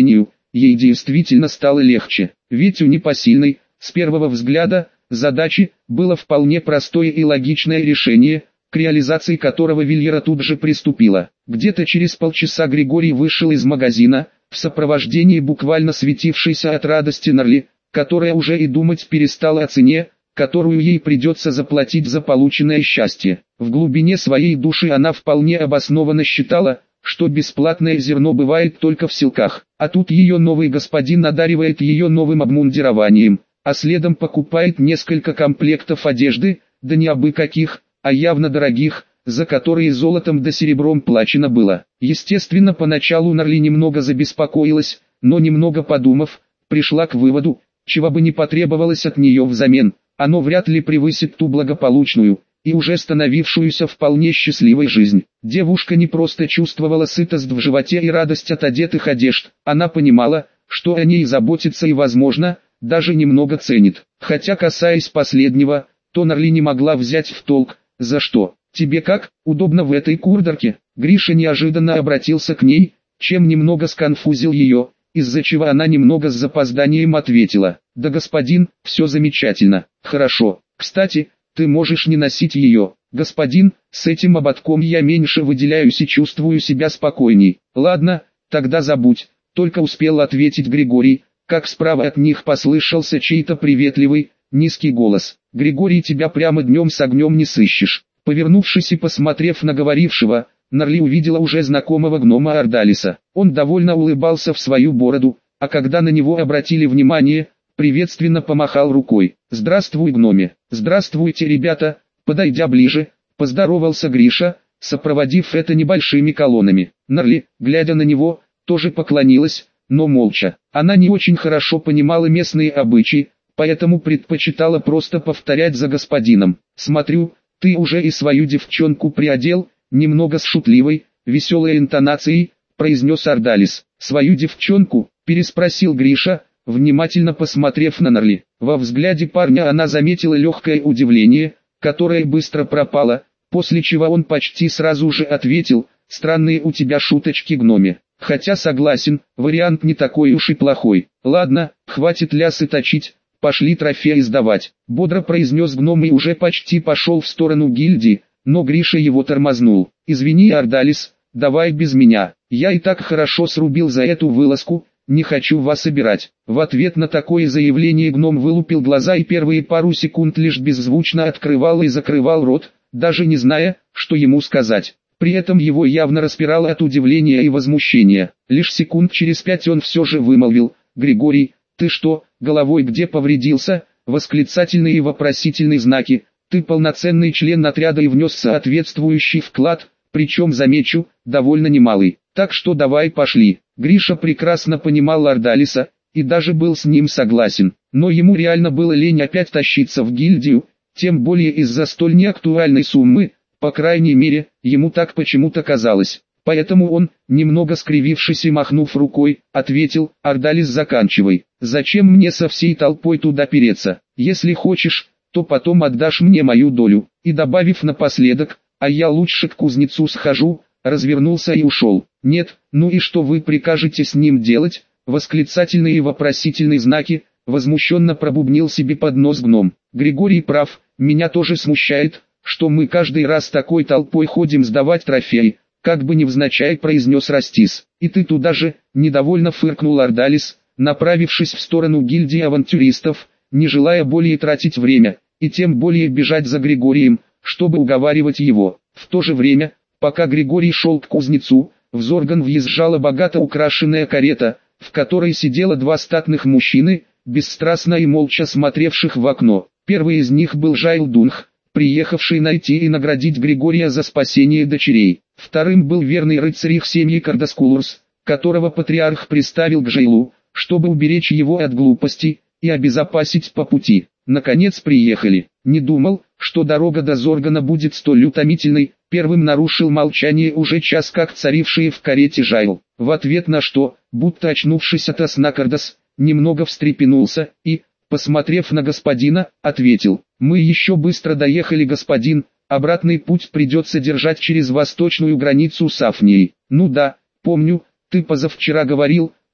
[SPEAKER 1] ей действительно стало легче. Ведь у непосильной, с первого взгляда, задачи, было вполне простое и логичное решение, к реализации которого Вильера тут же приступила. Где-то через полчаса Григорий вышел из магазина, в сопровождении буквально светившейся от радости Нарли, которая уже и думать перестала о цене, которую ей придется заплатить за полученное счастье. В глубине своей души она вполне обоснованно считала, что бесплатное зерно бывает только в селках, а тут ее новый господин одаривает ее новым обмундированием, а следом покупает несколько комплектов одежды, да не абы каких, а явно дорогих, за которые золотом да серебром плачено было. Естественно, поначалу Нарли немного забеспокоилась, но немного подумав, пришла к выводу, чего бы ни потребовалось от нее взамен, оно вряд ли превысит ту благополучную и уже становившуюся вполне счастливой жизнь. Девушка не просто чувствовала сытость в животе и радость от одетых одежд, она понимала, что о ней заботится и, возможно, даже немного ценит. Хотя, касаясь последнего, то Нарли не могла взять в толк, за что. «Тебе как, удобно в этой куртке?» Гриша неожиданно обратился к ней, чем немного сконфузил ее, из-за чего она немного с запозданием ответила: «Да, господин, все замечательно, хорошо. Кстати, ты можешь не носить ее, господин, с этим ободком я меньше выделяюсь и чувствую себя спокойней». «Ладно, тогда забудь», — только успел ответить Григорий, как справа от них послышался чей-то приветливый, низкий голос: «Григорий, тебя прямо днем с огнем не сыщешь». Повернувшись и посмотрев на говорившего, Нарли увидела уже знакомого гнома Ордалиса. Он довольно улыбался в свою бороду, а когда на него обратили внимание, приветственно помахал рукой. «Здравствуй, гноме!» «Здравствуйте, ребята!» Подойдя ближе, поздоровался Гриша, сопроводив это небольшими колоннами. Нарли, глядя на него, тоже поклонилась, но молча. Она не очень хорошо понимала местные обычаи, поэтому предпочитала просто повторять за господином. «Смотрю, ты уже и свою девчонку приодел», немного с шутливой, веселой интонацией, произнес Ордалис. «Свою девчонку?» – переспросил Гриша, внимательно посмотрев на Нарли. Во взгляде парня она заметила легкое удивление, которое быстро пропало, после чего он почти сразу же ответил: «Странные у тебя шуточки, гноме. Хотя согласен, вариант не такой уж и плохой. Ладно, хватит лясы точить, пошли трофеи сдавать», — бодро произнес гном и уже почти пошел в сторону гильдии, но Гриша его тормознул. «Извини, Ордалис, давай без меня, я и так хорошо срубил за эту вылазку, не хочу вас обирать». В ответ на такое заявление гном вылупил глаза и первые пару секунд лишь беззвучно открывал и закрывал рот, даже не зная, что ему сказать. При этом его явно распирало от удивления и возмущения. Лишь секунд через пять он все же вымолвил: «Григорий, ты что, головой где повредился?» Восклицательные и вопросительные знаки. «Ты полноценный член отряда и внес соответствующий вклад, причем, замечу, довольно немалый. Так что давай пошли». Гриша прекрасно понимал Ордалиса, и даже был с ним согласен. Но ему реально было лень опять тащиться в гильдию, тем более из-за столь неактуальной суммы, по крайней мере, ему так почему-то казалось. Поэтому он, немного скривившись и махнув рукой, ответил: «Ордалис, заканчивай. Зачем мне со всей толпой туда переться? Если хочешь, то потом отдашь мне мою долю». И добавив напоследок: «А я лучше к кузнецу схожу», развернулся и ушел. «Нет, ну и что вы прикажете с ним делать?» Восклицательные и вопросительные знаки, возмущенно пробубнил себе под нос гном. «Григорий прав, меня тоже смущает, что мы каждый раз такой толпой ходим сдавать трофеи», как бы невзначай произнес Растис. «И ты туда же», недовольно фыркнул Ордалис, направившись в сторону гильдии авантюристов, не желая более тратить время, и тем более бежать за Григорием, чтобы уговаривать его. В то же время, пока Григорий шел к кузнецу, в Зорган въезжала богато украшенная карета, в которой сидело два статных мужчины, бесстрастно и молча смотревших в окно. Первый из них был Жайл Дунх, приехавший найти и наградить Григория за спасение дочерей. Вторым был верный рыцарь их семьи Кардаскулурс, которого патриарх приставил к Жайлу, чтобы уберечь его от глупостей и обезопасить по пути. Наконец приехали. «Не думал, что дорога до Зоргана будет столь утомительной», первым нарушил молчание уже час как царившие в карете Жайл. В ответ на что, будто очнувшись ото сна Кардас, немного встрепенулся и, посмотрев на господина, ответил: «Мы еще быстро доехали, господин, обратный путь придется держать через восточную границу с Афнией». «Ну да, помню, ты позавчера говорил,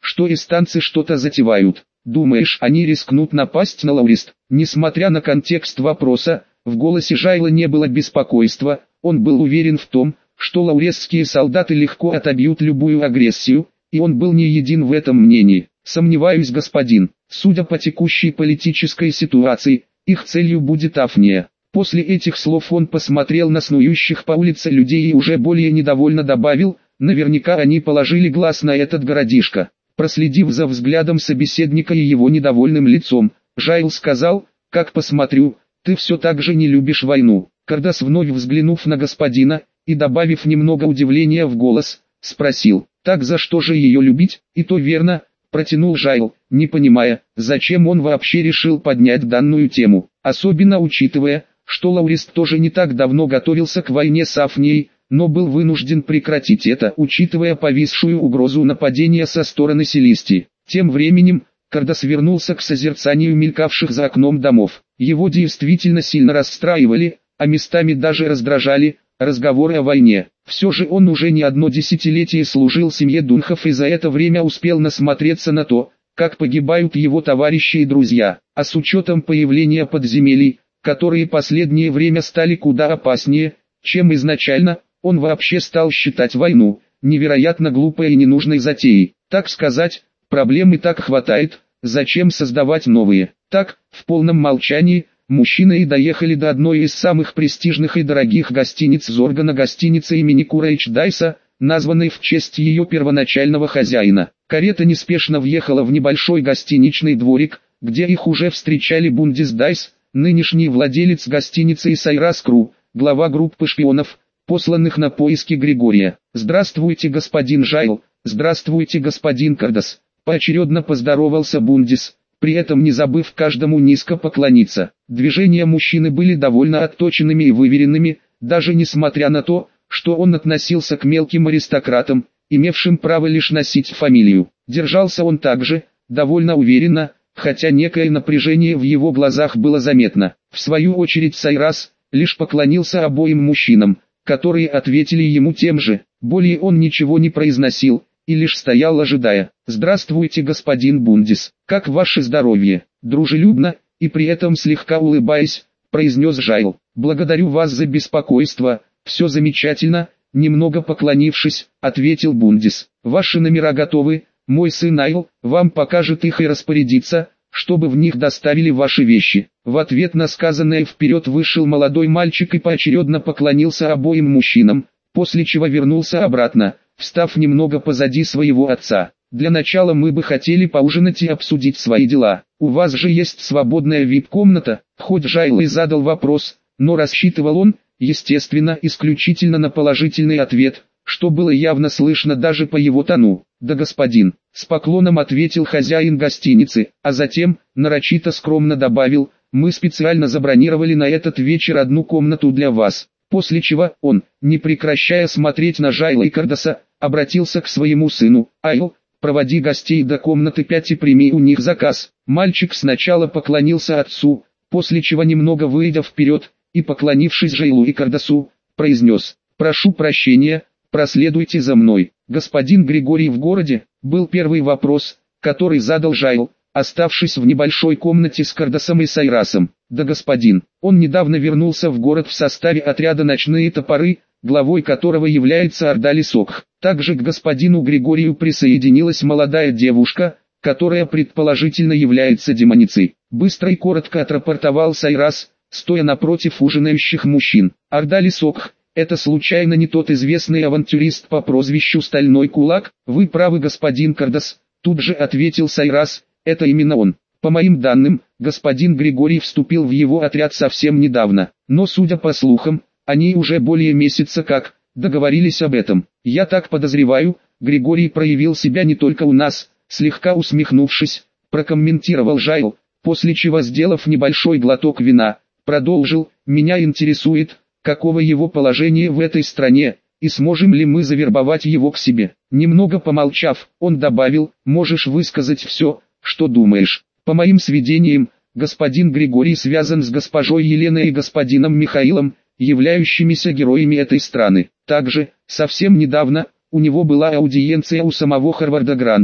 [SPEAKER 1] что эстанцы что-то затевают. Думаешь, они рискнут напасть на Лаурист? Несмотря на контекст вопроса, в голосе Жайла не было беспокойства, он был уверен в том, что лауресские солдаты легко отобьют любую агрессию, и он был не един в этом мнении. Сомневаюсь, господин, судя по текущей политической ситуации, их целью будет Афния. После этих слов он посмотрел на снующих по улице людей и уже более недовольно добавил, наверняка они положили глаз на этот городишко. Проследив за взглядом собеседника и его недовольным лицом, Жайл сказал, как посмотрю, ты все так же не любишь войну. Кардас, вновь взглянув на господина, и добавив немного удивления в голос, спросил, так за что же ее любить? И то верно, протянул Жайл, не понимая, зачем он вообще решил поднять данную тему, особенно учитывая, что Лаурист тоже не так давно готовился к войне с Афнией, но был вынужден прекратить это, учитывая повисшую угрозу нападения со стороны Селестии. Тем временем, Кардас вернулся к созерцанию мелькавших за окном домов. Его действительно сильно расстраивали, а местами даже раздражали, разговоры о войне. Все же он уже не одно десятилетие служил семье Дунхов и за это время успел насмотреться на то, как погибают его товарищи и друзья. А с учетом появления подземелий, которые последнее время стали куда опаснее, чем изначально, он вообще стал считать войну невероятно глупой и ненужной затеей. Так сказать, проблем и так хватает, зачем создавать новые? Так, в полном молчании, мужчины и доехали до одной из самых престижных и дорогих гостиниц Зоргана, гостиница имени Курейдж Дайса, названной в честь ее первоначального хозяина. Карета неспешно въехала в небольшой гостиничный дворик, где их уже встречали Бундис Дайс, нынешний владелец гостиницы, и Сайрас Кру, глава группы шпионов, посланных на поиски Григория. «Здравствуйте, господин Жайл, здравствуйте, господин Кардас», поочередно поздоровался Бундис, при этом не забыв каждому низко поклониться. Движения мужчины были довольно отточенными и выверенными, даже несмотря на то, что он относился к мелким аристократам, имевшим право лишь носить фамилию. Держался он также, довольно уверенно, хотя некое напряжение в его глазах было заметно. В свою очередь Сайрас лишь поклонился обоим мужчинам, которые ответили ему тем же. Более он ничего не произносил, и лишь стоял, ожидая. «Здравствуйте, господин Бундис, как ваше здоровье?» Дружелюбно, и при этом слегка улыбаясь, произнес Жайл. «Благодарю вас за беспокойство, все замечательно», немного поклонившись, ответил Бундис. «Ваши номера готовы, мой сын Айл вам покажет их и распорядится, чтобы в них доставили ваши вещи». В ответ на сказанное вперед вышел молодой мальчик и поочередно поклонился обоим мужчинам, после чего вернулся обратно, встав немного позади своего отца. «Для начала мы бы хотели поужинать и обсудить свои дела. У вас же есть свободная вип-комната?» Хоть Жайл и задал вопрос, но рассчитывал он, естественно, исключительно на положительный ответ, что было явно слышно даже по его тону. «Да, господин», — с поклоном ответил хозяин гостиницы, а затем, нарочито скромно добавил, «мы специально забронировали на этот вечер одну комнату для вас». После чего он, не прекращая смотреть на Жайла и Кардаса, обратился к своему сыну. «Айл, проводи гостей до комнаты пять и прими у них заказ». Мальчик сначала поклонился отцу, после чего, немного выйдя вперед и поклонившись Жайлу и Кардасу, произнес: «Прошу прощения, проследуйте за мной». «Господин Григорий в городе?» был первый вопрос, который задал Жайл, оставшись в небольшой комнате с Кардасом и Сайрасом. «Да, господин, он недавно вернулся в город в составе отряда «Ночные топоры», главой которого является Ардали Сокх». Также к господину Григорию присоединилась молодая девушка, которая предположительно является демоницей. Быстро и коротко отрапортовал Сайрас, стоя напротив ужинающих мужчин. «Ардали Сокх, это случайно не тот известный авантюрист по прозвищу Стальной Кулак?» «Вы правы, господин Кардас», тут же ответил Сайрас, «это именно он. По моим данным, господин Григорий вступил в его отряд совсем недавно, но судя по слухам, они уже более месяца как договорились об этом. Я так подозреваю, Григорий проявил себя не только у нас», слегка усмехнувшись, прокомментировал Жайл, после чего, сделав небольшой глоток вина, продолжил: «Меня интересует, каково его положение в этой стране, и сможем ли мы завербовать его к себе». Немного помолчав, он добавил: «Можешь высказать все, что думаешь. По моим сведениям, господин Григорий связан с госпожой Еленой и господином Михаилом, являющимися героями этой страны. Также, совсем недавно, у него была аудиенция у самого Харварда Гранда.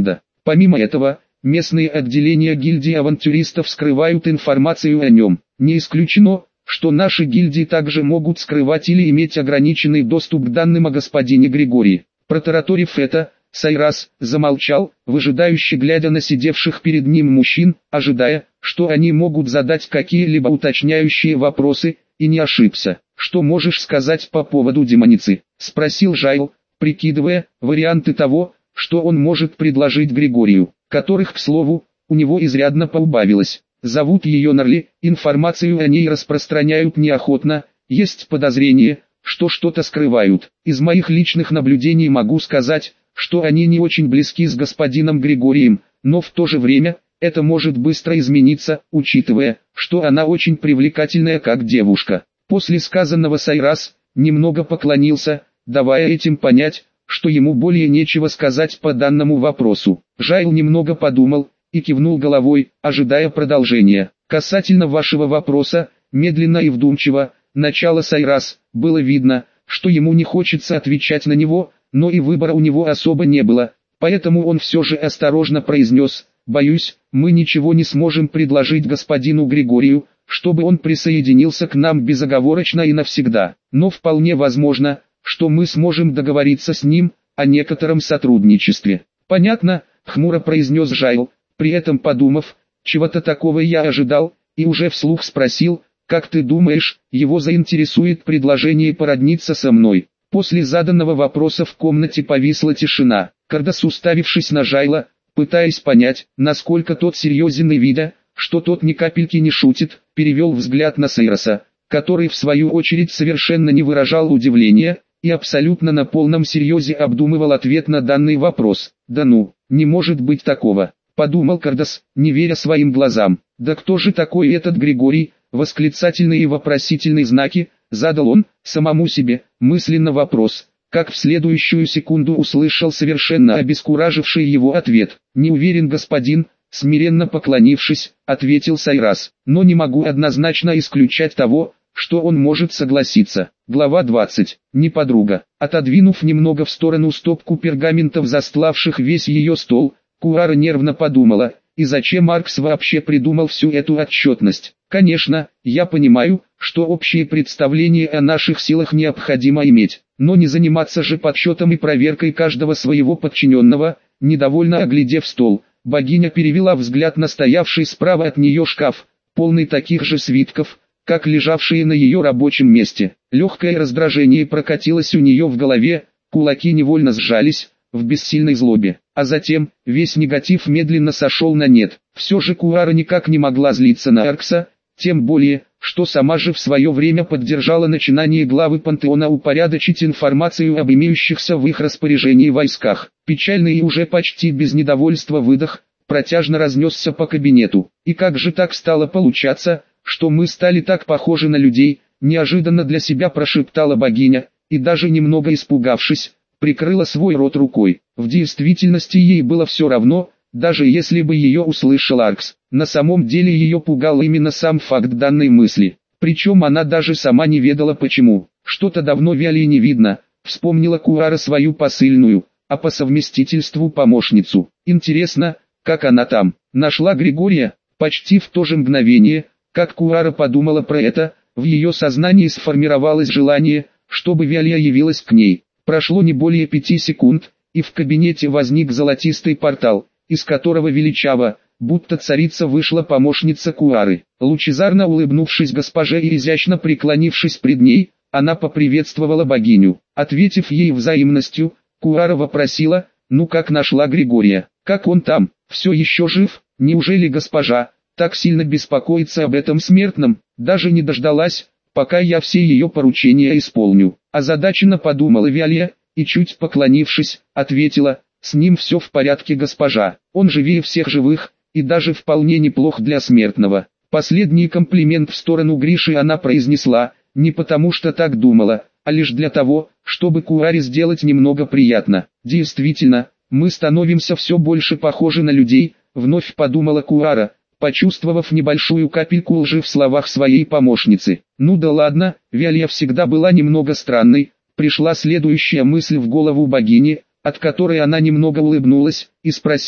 [SPEAKER 1] Помимо этого, местные отделения гильдии авантюристов скрывают информацию о нем. Не исключено, что наши гильдии также могут скрывать или иметь ограниченный доступ к данным о господине Григории. Протараторив это, Сайрас замолчал, выжидающе глядя на сидевших перед ним мужчин, ожидая, что они могут задать какие-либо уточняющие вопросы, и не ошибся. «Что можешь сказать по поводу демоницы?» – спросил Жайл, прикидывая варианты того, что он может предложить Григорию, которых, к слову, у него изрядно поубавилось. Зовут ее Нарли, информацию о ней распространяют неохотно, есть подозрение, что что-то скрывают. Из моих личных наблюдений могу сказать, что они не очень близки с господином Григорием, но в то же время, это может быстро измениться, учитывая, что она очень привлекательная как девушка. После сказанного Сайрас немного поклонился, давая этим понять, что ему более нечего сказать по данному вопросу. Жайл немного подумал и кивнул головой, ожидая продолжения. Касательно вашего вопроса, медленно и вдумчиво, начало Сайрас, было видно, что ему не хочется отвечать на него, но и выбора у него особо не было, поэтому он все же осторожно произнес: «Боюсь, мы ничего не сможем предложить господину Григорию, чтобы он присоединился к нам безоговорочно и навсегда, но вполне возможно, что мы сможем договориться с ним о некотором сотрудничестве». «Понятно», — хмуро произнес Жайл, при этом подумав, чего-то такого я ожидал, и уже вслух спросил: «Как ты думаешь, его заинтересует предложение породниться со мной?» После заданного вопроса в комнате повисла тишина. Кардас, уставившись на Жайла, пытаясь понять, насколько тот серьезен и видя, что тот ни капельки не шутит, перевел взгляд на Сайраса, который в свою очередь совершенно не выражал удивления, и абсолютно на полном серьезе обдумывал ответ на данный вопрос. «Да ну, не может быть такого», — подумал Кардас, не веря своим глазам. «Да кто же такой этот Григорий?» Восклицательные и вопросительные знаки, задал он, самому себе, мысленно вопрос, как в следующую секунду услышал совершенно обескураживший его ответ. «Не уверен, господин», смиренно поклонившись, ответил Сайрас, «но не могу однозначно исключать того, что он может согласиться». Глава двадцать. Не подруга. Отодвинув немного в сторону стопку пергаментов, застлавших весь ее стол, Куара нервно подумала: и зачем Маркс вообще придумал всю эту отчетность? Конечно, я понимаю, что общее представление о наших силах необходимо иметь, но не заниматься же подсчетом и проверкой каждого своего подчиненного. Недовольно оглядев стол, богиня перевела взгляд на стоявший справа от нее шкаф, полный таких же свитков, как лежавшие на ее рабочем месте. Легкое раздражение прокатилось у нее в голове, кулаки невольно сжались в бессильной злобе, а затем весь негатив медленно сошел на нет. Все же Куара никак не могла злиться на Аркса, тем более, что сама же в свое время поддержала начинание главы Пантеона упорядочить информацию об имеющихся в их распоряжении войсках. Печальный и уже почти без недовольства выдох протяжно разнесся по кабинету. «И как же так стало получаться, что мы стали так похожи на людей?» неожиданно для себя прошептала богиня, и даже немного испугавшись, прикрыла свой рот рукой. В действительности ей было все равно, даже если бы ее услышал Аркс. На самом деле ее пугал именно сам факт данной мысли. Причем она даже сама не ведала почему. Что-то давно Виоле не видно, вспомнила Куара свою посыльную, а по совместительству помощницу. Интересно, как она там? Нашла Григория? Почти в то же мгновение, как Куара подумала про это, в ее сознании сформировалось желание, чтобы Виоле явилась к ней. Прошло не более пяти секунд, и в кабинете возник золотистый портал, из которого величаво, будто царица, вышла помощница Куары. Лучезарно улыбнувшись госпоже и изящно преклонившись пред ней, она поприветствовала богиню. Ответив ей взаимностью, Куара вопросила: «Ну как нашла Григория? Как он там? Все еще жив? Неужели госпожа так сильно беспокоится об этом смертном?» Даже не дождалась, пока я все ее поручения исполню. Озадаченно подумала Виоле, и чуть поклонившись, ответила: «С ним все в порядке, госпожа. Он живее всех живых, и даже вполне неплох для смертного». Последний комплимент в сторону Гриши она произнесла, не потому что так думала, а лишь для того, чтобы Куаре сделать немного приятно. «Действительно, мы становимся все больше похожи на людей», вновь подумала Куара, почувствовав небольшую капельку лжи в словах своей помощницы. «Ну да ладно, Виоле всегда была немного странной», пришла следующая мысль в голову богини, от которой она немного улыбнулась, и спросила: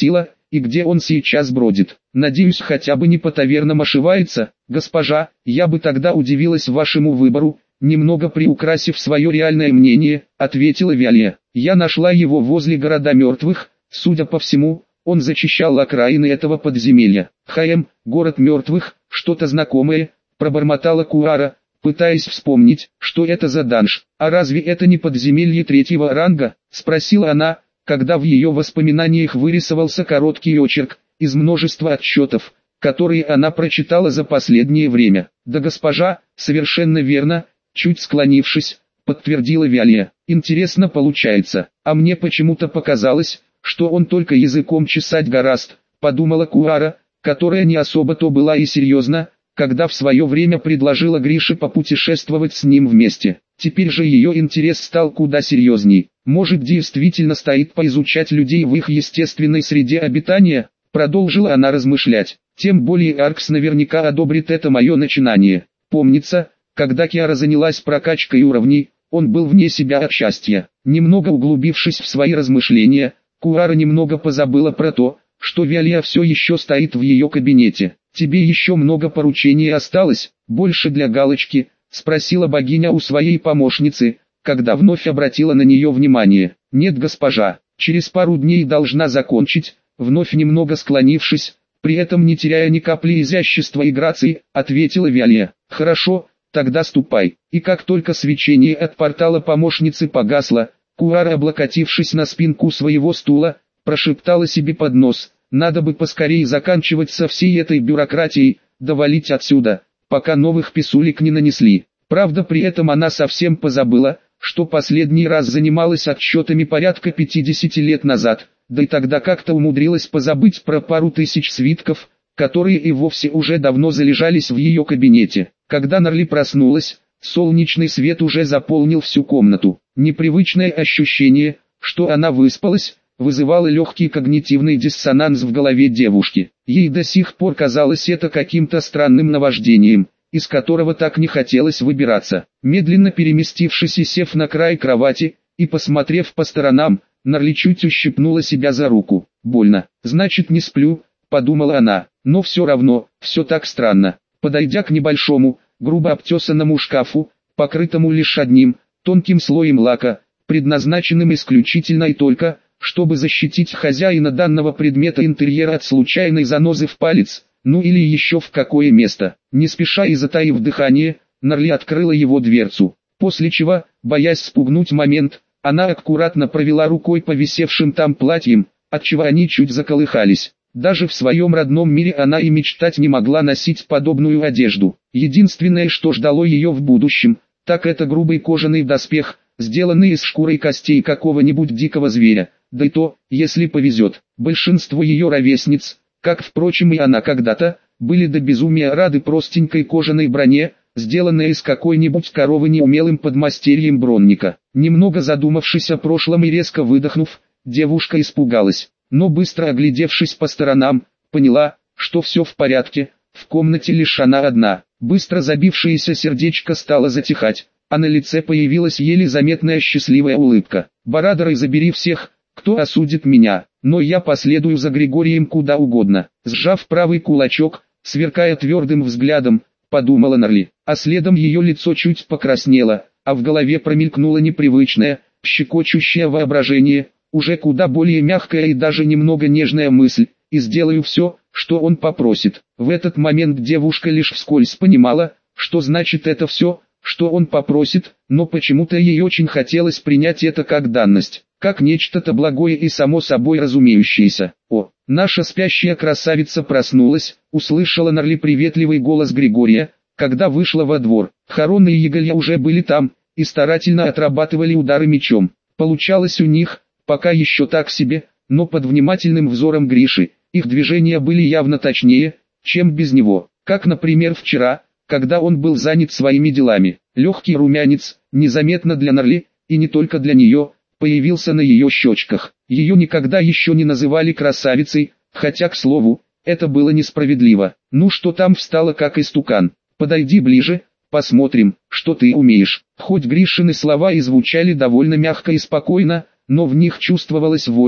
[SPEAKER 1] и где он сейчас бродит. Надеюсь, хотя бы не по тавернам ошивается. Госпожа, я бы тогда удивилась вашему выбору, немного приукрасив свое реальное мнение, ответила Виолия. Я нашла его возле города мертвых, судя по всему, он зачищал окраины этого подземелья. Хм, город мертвых, что-то знакомое, пробормотала Куара, пытаясь вспомнить, что это за данж. А разве это не подземелье третьего ранга? Спросила она, когда в ее воспоминаниях вырисовался короткий очерк из множества отчетов, которые она прочитала за последнее время. Да, госпожа, совершенно верно, чуть склонившись, подтвердила Виолия. Интересно получается, а мне почему-то показалось, что он только языком чесать гораст, подумала Куара, которая не особо-то была и серьезна, когда в свое время предложила Грише попутешествовать с ним вместе. Теперь же ее интерес стал куда серьезней. Может, действительно стоит поизучать людей в их естественной среде обитания? Продолжила она размышлять. Тем более Аркс наверняка одобрит это мое начинание. Помнится, когда Киара занялась прокачкой уровней, он был вне себя от счастья. Немного углубившись в свои размышления, Куара немного позабыла про то, что Виолия все еще стоит в ее кабинете. «Тебе еще много поручений осталось, больше для галочки?» — спросила богиня у своей помощницы, когда вновь обратила на нее внимание. «Нет, госпожа, через пару дней должна закончить», вновь немного склонившись, при этом не теряя ни капли изящества и грации, ответила Виолия. «Хорошо, тогда ступай». И как только свечение от портала помощницы погасло, Куара, облокотившись на спинку своего стула, прошептала себе под нос: «Надо бы поскорее заканчивать со всей этой бюрократией, довалить отсюда, пока новых писулек не нанесли». Правда, при этом она совсем позабыла, что последний раз занималась отчетами порядка пятидесяти лет назад, да и тогда как-то умудрилась позабыть про пару тысяч свитков, которые и вовсе уже давно залежались в ее кабинете. Когда Нарли проснулась, солнечный свет уже заполнил всю комнату. Непривычное ощущение, что она выспалась, вызывало легкий когнитивный диссонанс в голове девушки. Ей до сих пор казалось это каким-то странным наваждением, из которого так не хотелось выбираться. Медленно переместившись и сев на край кровати, и посмотрев по сторонам, Нарли чуть ущипнула себя за руку. «Больно, значит не сплю», — подумала она, но все равно, все так странно. Подойдя к небольшому, грубо обтесанному шкафу, покрытому лишь одним, тонким слоем лака, предназначенным исключительно и только, чтобы защитить хозяина данного предмета интерьера от случайной занозы в палец, ну или еще в какое место. Не спеша и затаив дыхание, Нарли открыла его дверцу, после чего, боясь спугнуть момент, она аккуратно провела рукой по висевшим там платьям, отчего они чуть заколыхались. Даже в своем родном мире она и мечтать не могла носить подобную одежду. Единственное, что ждало ее в будущем, так это грубый кожаный доспех, сделанный из шкуры и костей какого-нибудь дикого зверя, да и то, если повезет. Большинство ее ровесниц, как впрочем и она когда-то, были до безумия рады простенькой кожаной броне, сделанной из какой-нибудь коровы неумелым подмастерьем Бронника. Немного задумавшись о прошлом и резко выдохнув, девушка испугалась, но быстро оглядевшись по сторонам, поняла, что все в порядке, в комнате лишь она одна. Быстро забившееся сердечко стало затихать, а на лице появилась еле заметная счастливая улыбка. «Барадоры, забери всех, кто осудит меня, но я последую за Григорием куда угодно». Сжав правый кулачок, сверкая твердым взглядом, подумала Нарли, а следом ее лицо чуть покраснело, а в голове промелькнуло непривычное, щекочущее воображение, уже куда более мягкая и даже немного нежная мысль: «И сделаю все, что он попросит». В этот момент девушка лишь вскользь понимала, что значит это все, что он попросит, но почему-то ей очень хотелось принять это как данность, как нечто-то благое и само собой разумеющееся. «О, наша спящая красавица проснулась», — услышала Нарли приветливый голос Григория, когда вышла во двор. Харон и Еголья уже были там, и старательно отрабатывали удары мечом. Получалось у них, пока еще так себе, но под внимательным взором Гриши, их движения были явно точнее, чем без него. Как, например, вчера, когда он был занят своими делами. Легкий румянец, незаметно для Нарли, и не только для нее, появился на ее щечках. Ее никогда еще не называли красавицей, хотя, к слову, это было несправедливо. «Ну что там встала как истукан? Подойди ближе, посмотрим, что ты умеешь». Хоть Гришины слова и звучали довольно мягко и спокойно, но в них чувствовалась воля,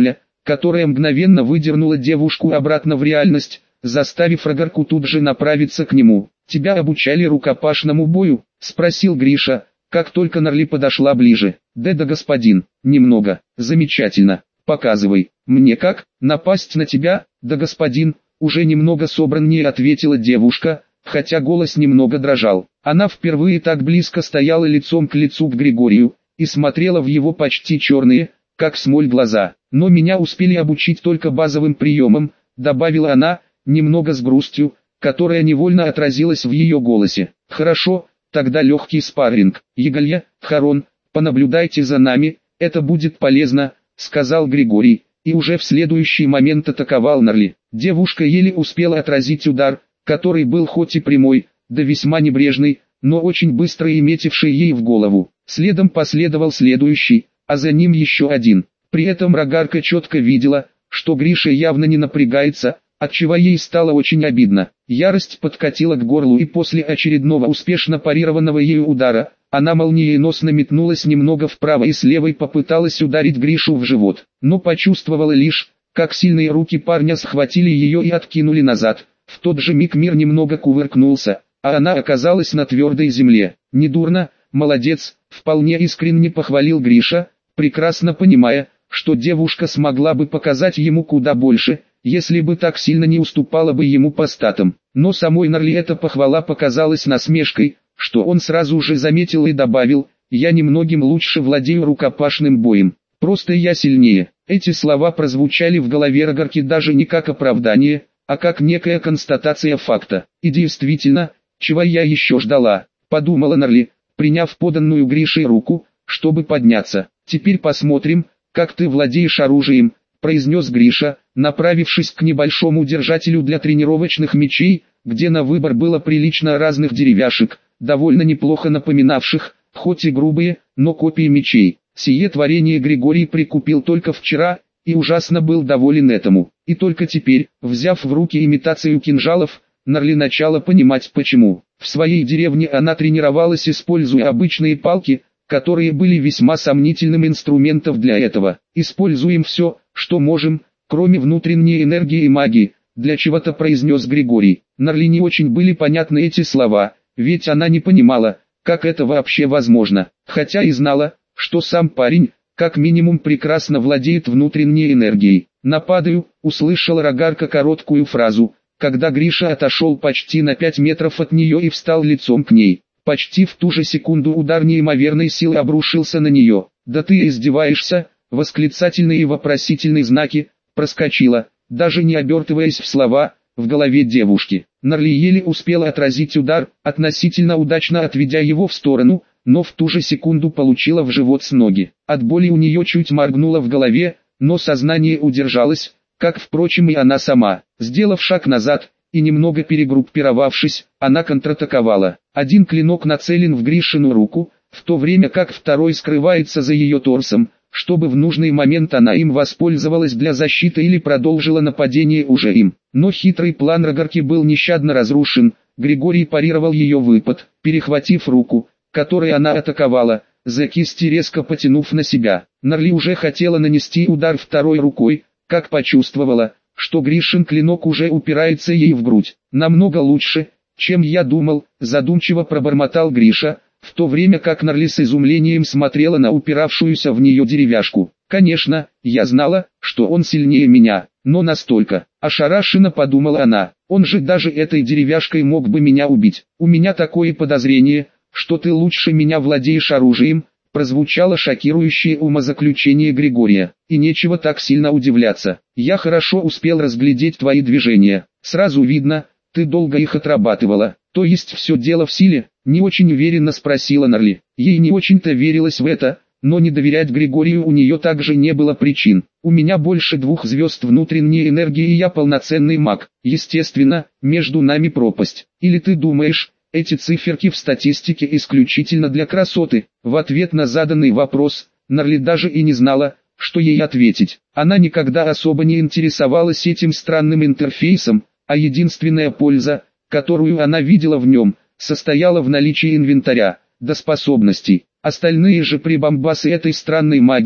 [SPEAKER 1] которая мгновенно выдернула девушку обратно в реальность, заставив Рагарку тут же направиться к нему. «Тебя обучали рукопашному бою?» – спросил Гриша, как только Нарли подошла ближе. «Да да, господин, немного. Замечательно. Показывай. Мне как? Напасть на тебя?» «Да, господин», уже немного собраннее ответила девушка, хотя голос немного дрожал. Она впервые так близко стояла лицом к лицу к Григорию и смотрела в его почти черные, как смоль, глаза. «Но меня успели обучить только базовым приемам», добавила она, немного с грустью, которая невольно отразилась в ее голосе. «Хорошо, тогда легкий спарринг. Егалья, Харон, понаблюдайте за нами, это будет полезно», сказал Григорий, и уже в следующий момент атаковал Нарли. Девушка еле успела отразить удар, который был хоть и прямой, да весьма небрежный, но очень быстро и метивший ей в голову. Следом последовал следующий, а за ним еще один. При этом Рагарка четко видела, что Гриша явно не напрягается, отчего ей стало очень обидно. Ярость подкатила к горлу, и после очередного успешно парированного ею удара, она молниеносно метнулась немного вправо и с левой попыталась ударить Гришу в живот, но почувствовала лишь, как сильные руки парня схватили ее и откинули назад. В тот же миг мир немного кувыркнулся, а она оказалась на твердой земле. «Недурно, молодец», вполне искренне похвалил Гриша, прекрасно понимая, что девушка смогла бы показать ему куда больше, если бы так сильно не уступала бы ему по статам. Но самой Нарли эта похвала показалась насмешкой, что он сразу же заметил и добавил: «Я немногим лучше владею рукопашным боем, просто я сильнее». Эти слова прозвучали в голове Рагарки даже не как оправдание, а как некая констатация факта. «И действительно, чего я еще ждала?» – подумала Нарли, приняв поданную Гришей руку, чтобы подняться. «Теперь посмотрим, как ты владеешь оружием», – произнес Гриша, направившись к небольшому держателю для тренировочных мечей, где на выбор было прилично разных деревяшек, довольно неплохо напоминавших, хоть и грубые, но копии мечей. Сие творение Григорий прикупил только вчера, и ужасно был доволен этому. И только теперь, взяв в руки имитацию кинжалов, Нарли начала понимать почему. В своей деревне она тренировалась, используя обычные палки, которые были весьма сомнительным инструментом для этого. «Используем все, что можем, кроме внутренней энергии и магии», для чего-то произнес Григорий. Нарли не очень были понятны эти слова, ведь она не понимала, как это вообще возможно, хотя и знала, что сам парень, как минимум, прекрасно владеет внутренней энергией. «Нападаю», услышал Рагарка короткую фразу, когда Гриша отошел почти на пять метров от нее и встал лицом к ней. Почти в ту же секунду удар неимоверной силы обрушился на нее. «Да ты издеваешься?» Восклицательные и вопросительные знаки проскочило, даже не обертываясь в слова, в голове девушки. Нарли еле успела отразить удар, относительно удачно отведя его в сторону, но в ту же секунду получила в живот с ноги. От боли у нее чуть моргнуло в голове, но сознание удержалось, как, впрочем, и она сама. Сделав шаг назад и немного перегруппировавшись, она контратаковала. Один клинок нацелен в Гришину руку, в то время как второй скрывается за ее торсом, чтобы в нужный момент она им воспользовалась для защиты или продолжила нападение уже им. Но хитрый план Рагарки был нещадно разрушен. Григорий парировал ее выпад, перехватив руку, которой она атаковала, за кисти резко потянув на себя. Нарли уже хотела нанести удар второй рукой, как почувствовала, что Гришин клинок уже упирается ей в грудь. «Намного лучше, чем я думал», задумчиво пробормотал Гриша, в то время как Нарли с изумлением смотрела на упиравшуюся в нее деревяшку. «Конечно, я знала, что он сильнее меня, но настолько», ошарашенно подумала она, «он же даже этой деревяшкой мог бы меня убить. У меня такое подозрение, что ты лучше меня владеешь оружием», прозвучало шокирующее умозаключение Григория. «И нечего так сильно удивляться. Я хорошо успел разглядеть твои движения. Сразу видно, ты долго их отрабатывала. То есть все дело в силе?» Не очень уверенно спросила Нарли. Ей не очень-то верилось в это, но не доверять Григорию у нее также не было причин. «У меня больше двух звезд внутренней энергии, и я полноценный маг. Естественно, между нами пропасть. Или ты думаешь, эти циферки в статистике исключительно для красоты?» В ответ на заданный вопрос, Нарли даже и не знала, что ей ответить. Она никогда особо не интересовалась этим странным интерфейсом, а единственная польза, которую она видела в нем, состояла в наличии инвентаря, да способностей. Остальные же прибамбасы этой странной магии,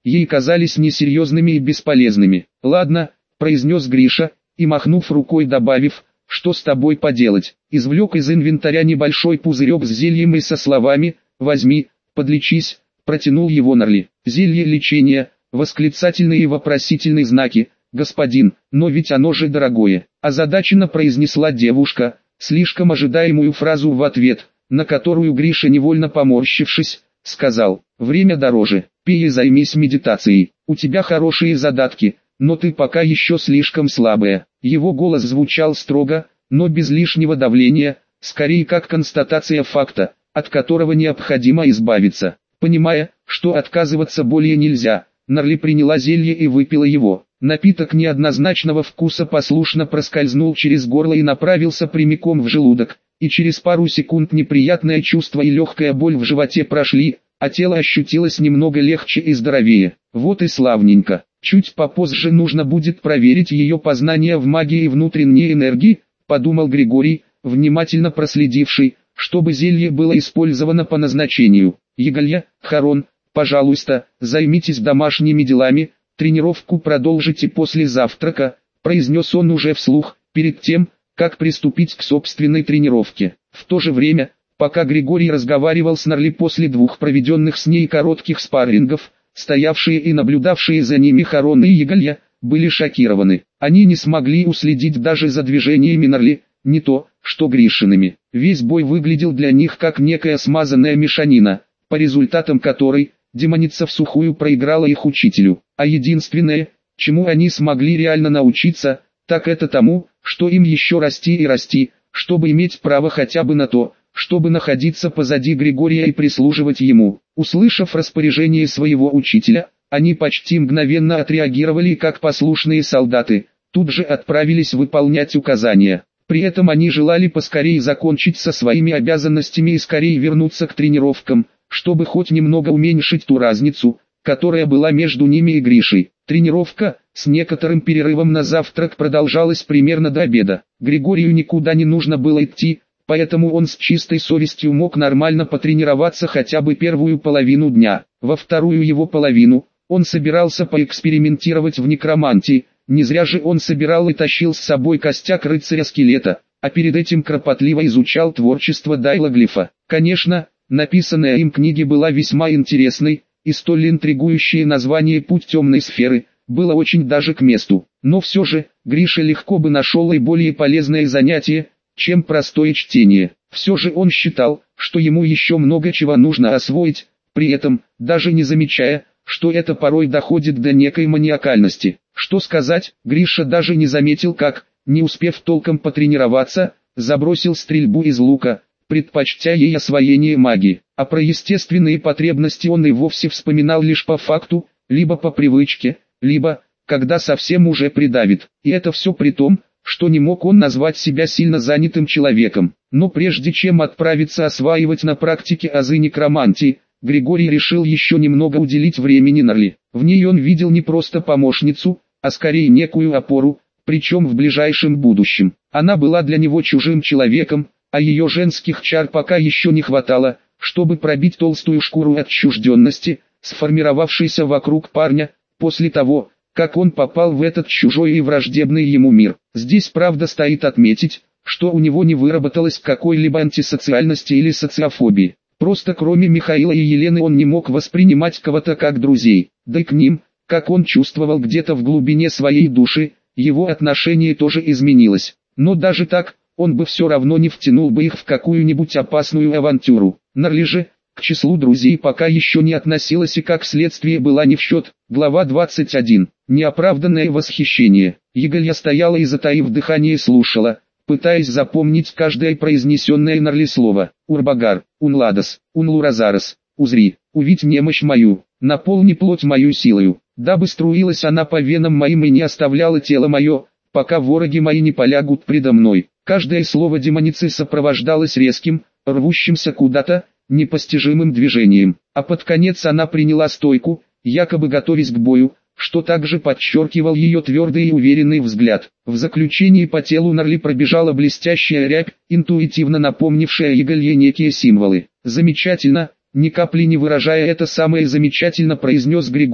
[SPEAKER 1] ей казались несерьезными и бесполезными. «Ладно», — произнес Гриша, и махнув рукой добавив, «что с тобой поделать?» Извлек из инвентаря небольшой пузырек с зельем и со словами «возьми, подлечись», протянул его Норли. «Зелье лечения», восклицательные и вопросительные знаки, «господин, но ведь оно же дорогое», озадаченно произнесла девушка, слишком ожидаемую фразу в ответ, на которую Гриша, невольно поморщившись, сказал: «Время дороже, пей и займись медитацией, у тебя хорошие задатки, но ты пока еще слишком слабая». Его голос звучал строго, но без лишнего давления, скорее как констатация факта, от которого необходимо избавиться. Понимая, что отказываться более нельзя, Норли приняла зелье и выпила его. Напиток неоднозначного вкуса послушно проскользнул через горло и направился прямиком в желудок, и через пару секунд неприятное чувство и легкая боль в животе прошли, а тело ощутилось немного легче и здоровее. Вот и славненько. Чуть попозже нужно будет проверить ее познания в магии и внутренней энергии, подумал Григорий, внимательно проследивший, чтобы зелье было использовано по назначению. «Егалья, Харон, пожалуйста, займитесь домашними делами, тренировку продолжите после завтрака», произнес он уже вслух, перед тем, как приступить к собственной тренировке. В то же время, пока Григорий разговаривал с Норли после двух проведенных с ней коротких спаррингов, стоявшие и наблюдавшие за ними Харон и Егалья, были шокированы. Они не смогли уследить даже за движениями Норли, не то, что Гришиными. Весь бой выглядел для них как некая смазанная мешанина, по результатам которой демоница всухую проиграла их учителю. А единственное, чему они смогли реально научиться, так это тому, что им еще расти и расти, чтобы иметь право хотя бы на то, чтобы находиться позади Григория и прислуживать ему. Услышав распоряжение своего учителя, они почти мгновенно отреагировали как послушные солдаты, тут же отправились выполнять указания. При этом они желали поскорее закончить со своими обязанностями и скорее вернуться к тренировкам, чтобы хоть немного уменьшить ту разницу, которая была между ними и Гришей. Тренировка, с некоторым перерывом на завтрак, продолжалась примерно до обеда. Григорию никуда не нужно было идти, поэтому он с чистой совестью мог нормально потренироваться хотя бы первую половину дня. Во вторую его половину, он собирался поэкспериментировать в некромантии, не зря же он собирал и тащил с собой костяк рыцаря-скелета, а перед этим кропотливо изучал творчество Дайла-глифа. Конечно, написанная им книга была весьма интересной, и столь интригующее название «Путь темной сферы» было очень даже к месту. Но все же, Гриша легко бы нашел и более полезное занятие, чем простое чтение. Все же он считал, что ему еще много чего нужно освоить, при этом, даже не замечая, что это порой доходит до некой маниакальности. Что сказать, Гриша даже не заметил как, не успев толком потренироваться, забросил стрельбу из лука, предпочтя ей освоение магии. А про естественные потребности он и вовсе вспоминал лишь по факту, либо по привычке, либо, когда совсем уже придавит. И это все при том, что не мог он назвать себя сильно занятым человеком. Но прежде чем отправиться осваивать на практике азы некромантии, Григорий решил еще немного уделить времени Норли. В ней он видел не просто помощницу, а скорее некую опору, причем в ближайшем будущем. Она была для него чужим человеком, а ее женских чар пока еще не хватало, чтобы пробить толстую шкуру отчужденности, сформировавшейся вокруг парня, после того, как он попал в этот чужой и враждебный ему мир. Здесь правда стоит отметить, что у него не выработалось какой-либо антисоциальности или социофобии. Просто кроме Михаила и Елены он не мог воспринимать кого-то как друзей, да и к ним, как он чувствовал где-то в глубине своей души, его отношение тоже изменилось. Но даже так, он бы все равно не втянул бы их в какую-нибудь опасную авантюру. Норли же, к числу друзей пока еще не относилась и как следствие была не в счет. Глава двадцать один. Неоправданное восхищение. Егалья стояла и, затаив дыхание, слушала, пытаясь запомнить каждое произнесенное Норли слово. «Урбагар, Унладос, Унлуразарос, узри, увидь немощь мою, наполни плоть мою силою, дабы струилась она по венам моим и не оставляла тело мое, пока вороги мои не полягут предо мной». Каждое слово демоницы сопровождалось резким, рвущимся куда-то, непостижимым движением, а под конец она приняла стойку, якобы готовясь к бою, что также подчеркивал ее твердый и уверенный взгляд. В заключении по телу Норли пробежала блестящая рябь, интуитивно напомнившая Егалье некие символы. «Замечательно», ни капли не выражая это самое замечательно произнес Григорий,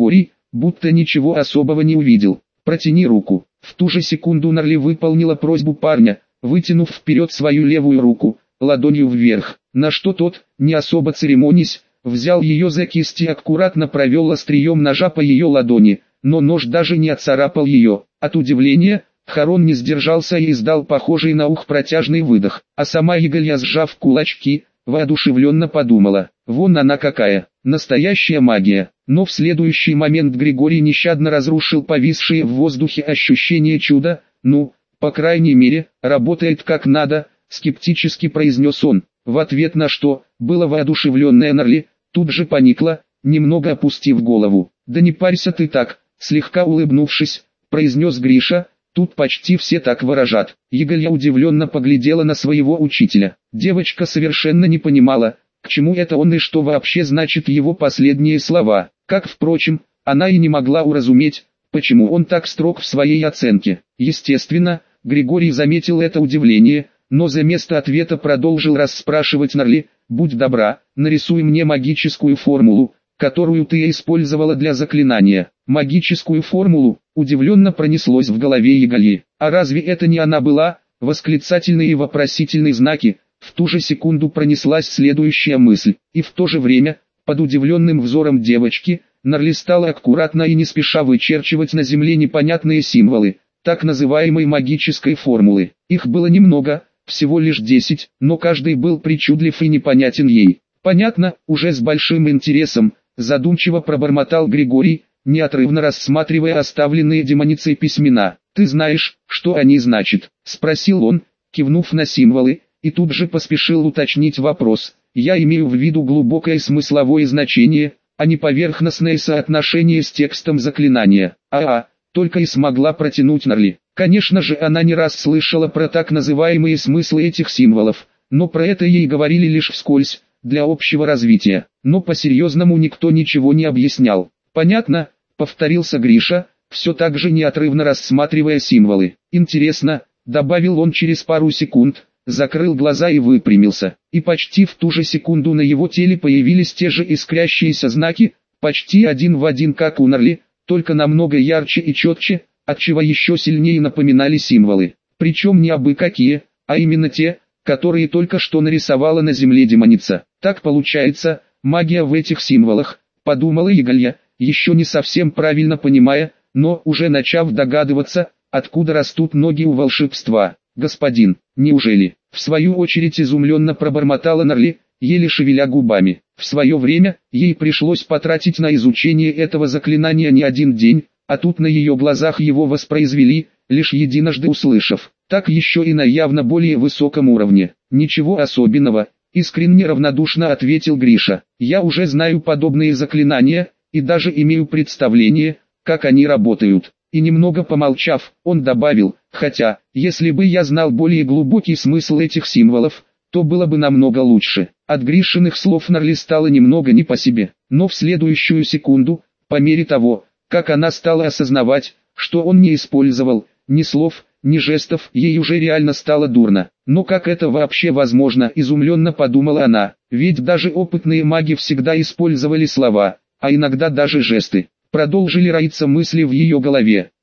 [SPEAKER 1] будто ничего особого не увидел. «Протяни руку». В ту же секунду Нарли выполнила просьбу парня, вытянув вперед свою левую руку, ладонью вверх, на что тот, не особо церемонясь, взял ее за кисть и аккуратно провел острием ножа по ее ладони, но нож даже не отцарапал ее. От удивления, Харон не сдержался и издал похожий на ух протяжный выдох, а сама Игалья, сжав кулачки, воодушевленно подумала: вон она какая, настоящая магия. Но в следующий момент Григорий нещадно разрушил повисшие в воздухе ощущение чуда. «Ну, по крайней мере, работает как надо», — скептически произнес он, в ответ на что, было воодушевленная Нарли, тут же поникла, немного опустив голову. «Да не парься ты так», — слегка улыбнувшись, произнес Гриша, «тут почти все так выражат». Игалья удивленно поглядела на своего учителя. Девочка совершенно не понимала, к чему это он и что вообще значит его последние слова. Как, впрочем, она и не могла уразуметь, почему он так строг в своей оценке. Естественно, Григорий заметил это удивление, но за место ответа продолжил расспрашивать Нарли: «Будь добра, нарисуй мне магическую формулу, которую ты использовала для заклинания». «Магическую формулу?» — удивленно пронеслось в голове Игальи. «А разве это не она была?» Восклицательные и вопросительные знаки. В ту же секунду пронеслась следующая мысль, и в то же время, под удивленным взором девочки, Нарли стала аккуратно и не спеша вычерчивать на земле непонятные символы, так называемой магической формулы. Их было немного, всего лишь десять, но каждый был причудлив и непонятен ей. «Понятно», — уже с большим интересом, задумчиво пробормотал Григорий, неотрывно рассматривая оставленные демоницей письмена. «Ты знаешь, что они значат?» — спросил он, кивнув на символы, и тут же поспешил уточнить вопрос. «Я имею в виду глубокое смысловое значение, а не поверхностное соотношение с текстом заклинания». «А-а», только и смогла протянуть Нарли. Конечно же, она не раз слышала про так называемые смыслы этих символов, но про это ей говорили лишь вскользь, для общего развития. Но по-серьезному никто ничего не объяснял. «Понятно», — повторился Гриша, все так же неотрывно рассматривая символы. «Интересно», — добавил он через пару секунд, закрыл глаза и выпрямился. И почти в ту же секунду на его теле появились те же искрящиеся знаки, почти один в один как у Нарли, только намного ярче и четче, отчего еще сильнее напоминали символы. Причем не абы какие, а именно те, которые только что нарисовала на земле демоница. «Так получается, магия в этих символах», — подумала Игалья, еще не совсем правильно понимая, но уже начав догадываться, откуда растут ноги у волшебства. «Господин, неужели?» — в свою очередь изумленно пробормотала Нарли, еле шевеля губами. В свое время, ей пришлось потратить на изучение этого заклинания не один день, а тут на ее глазах его воспроизвели, лишь единожды услышав. Так еще и на явно более высоком уровне. «Ничего особенного», — искренне равнодушно ответил Гриша. «Я уже знаю подобные заклинания, и даже имею представление, как они работают». И немного помолчав, он добавил: «Хотя, если бы я знал более глубокий смысл этих символов, то было бы намного лучше». От Гришиных слов Нарли стало немного не по себе, но в следующую секунду, по мере того, как она стала осознавать, что он не использовал ни слов, ни жестов, ей уже реально стало дурно. Но как это вообще возможно, изумленно подумала она, ведь даже опытные маги всегда использовали слова, а иногда даже жесты. Продолжили роиться мысли в ее голове.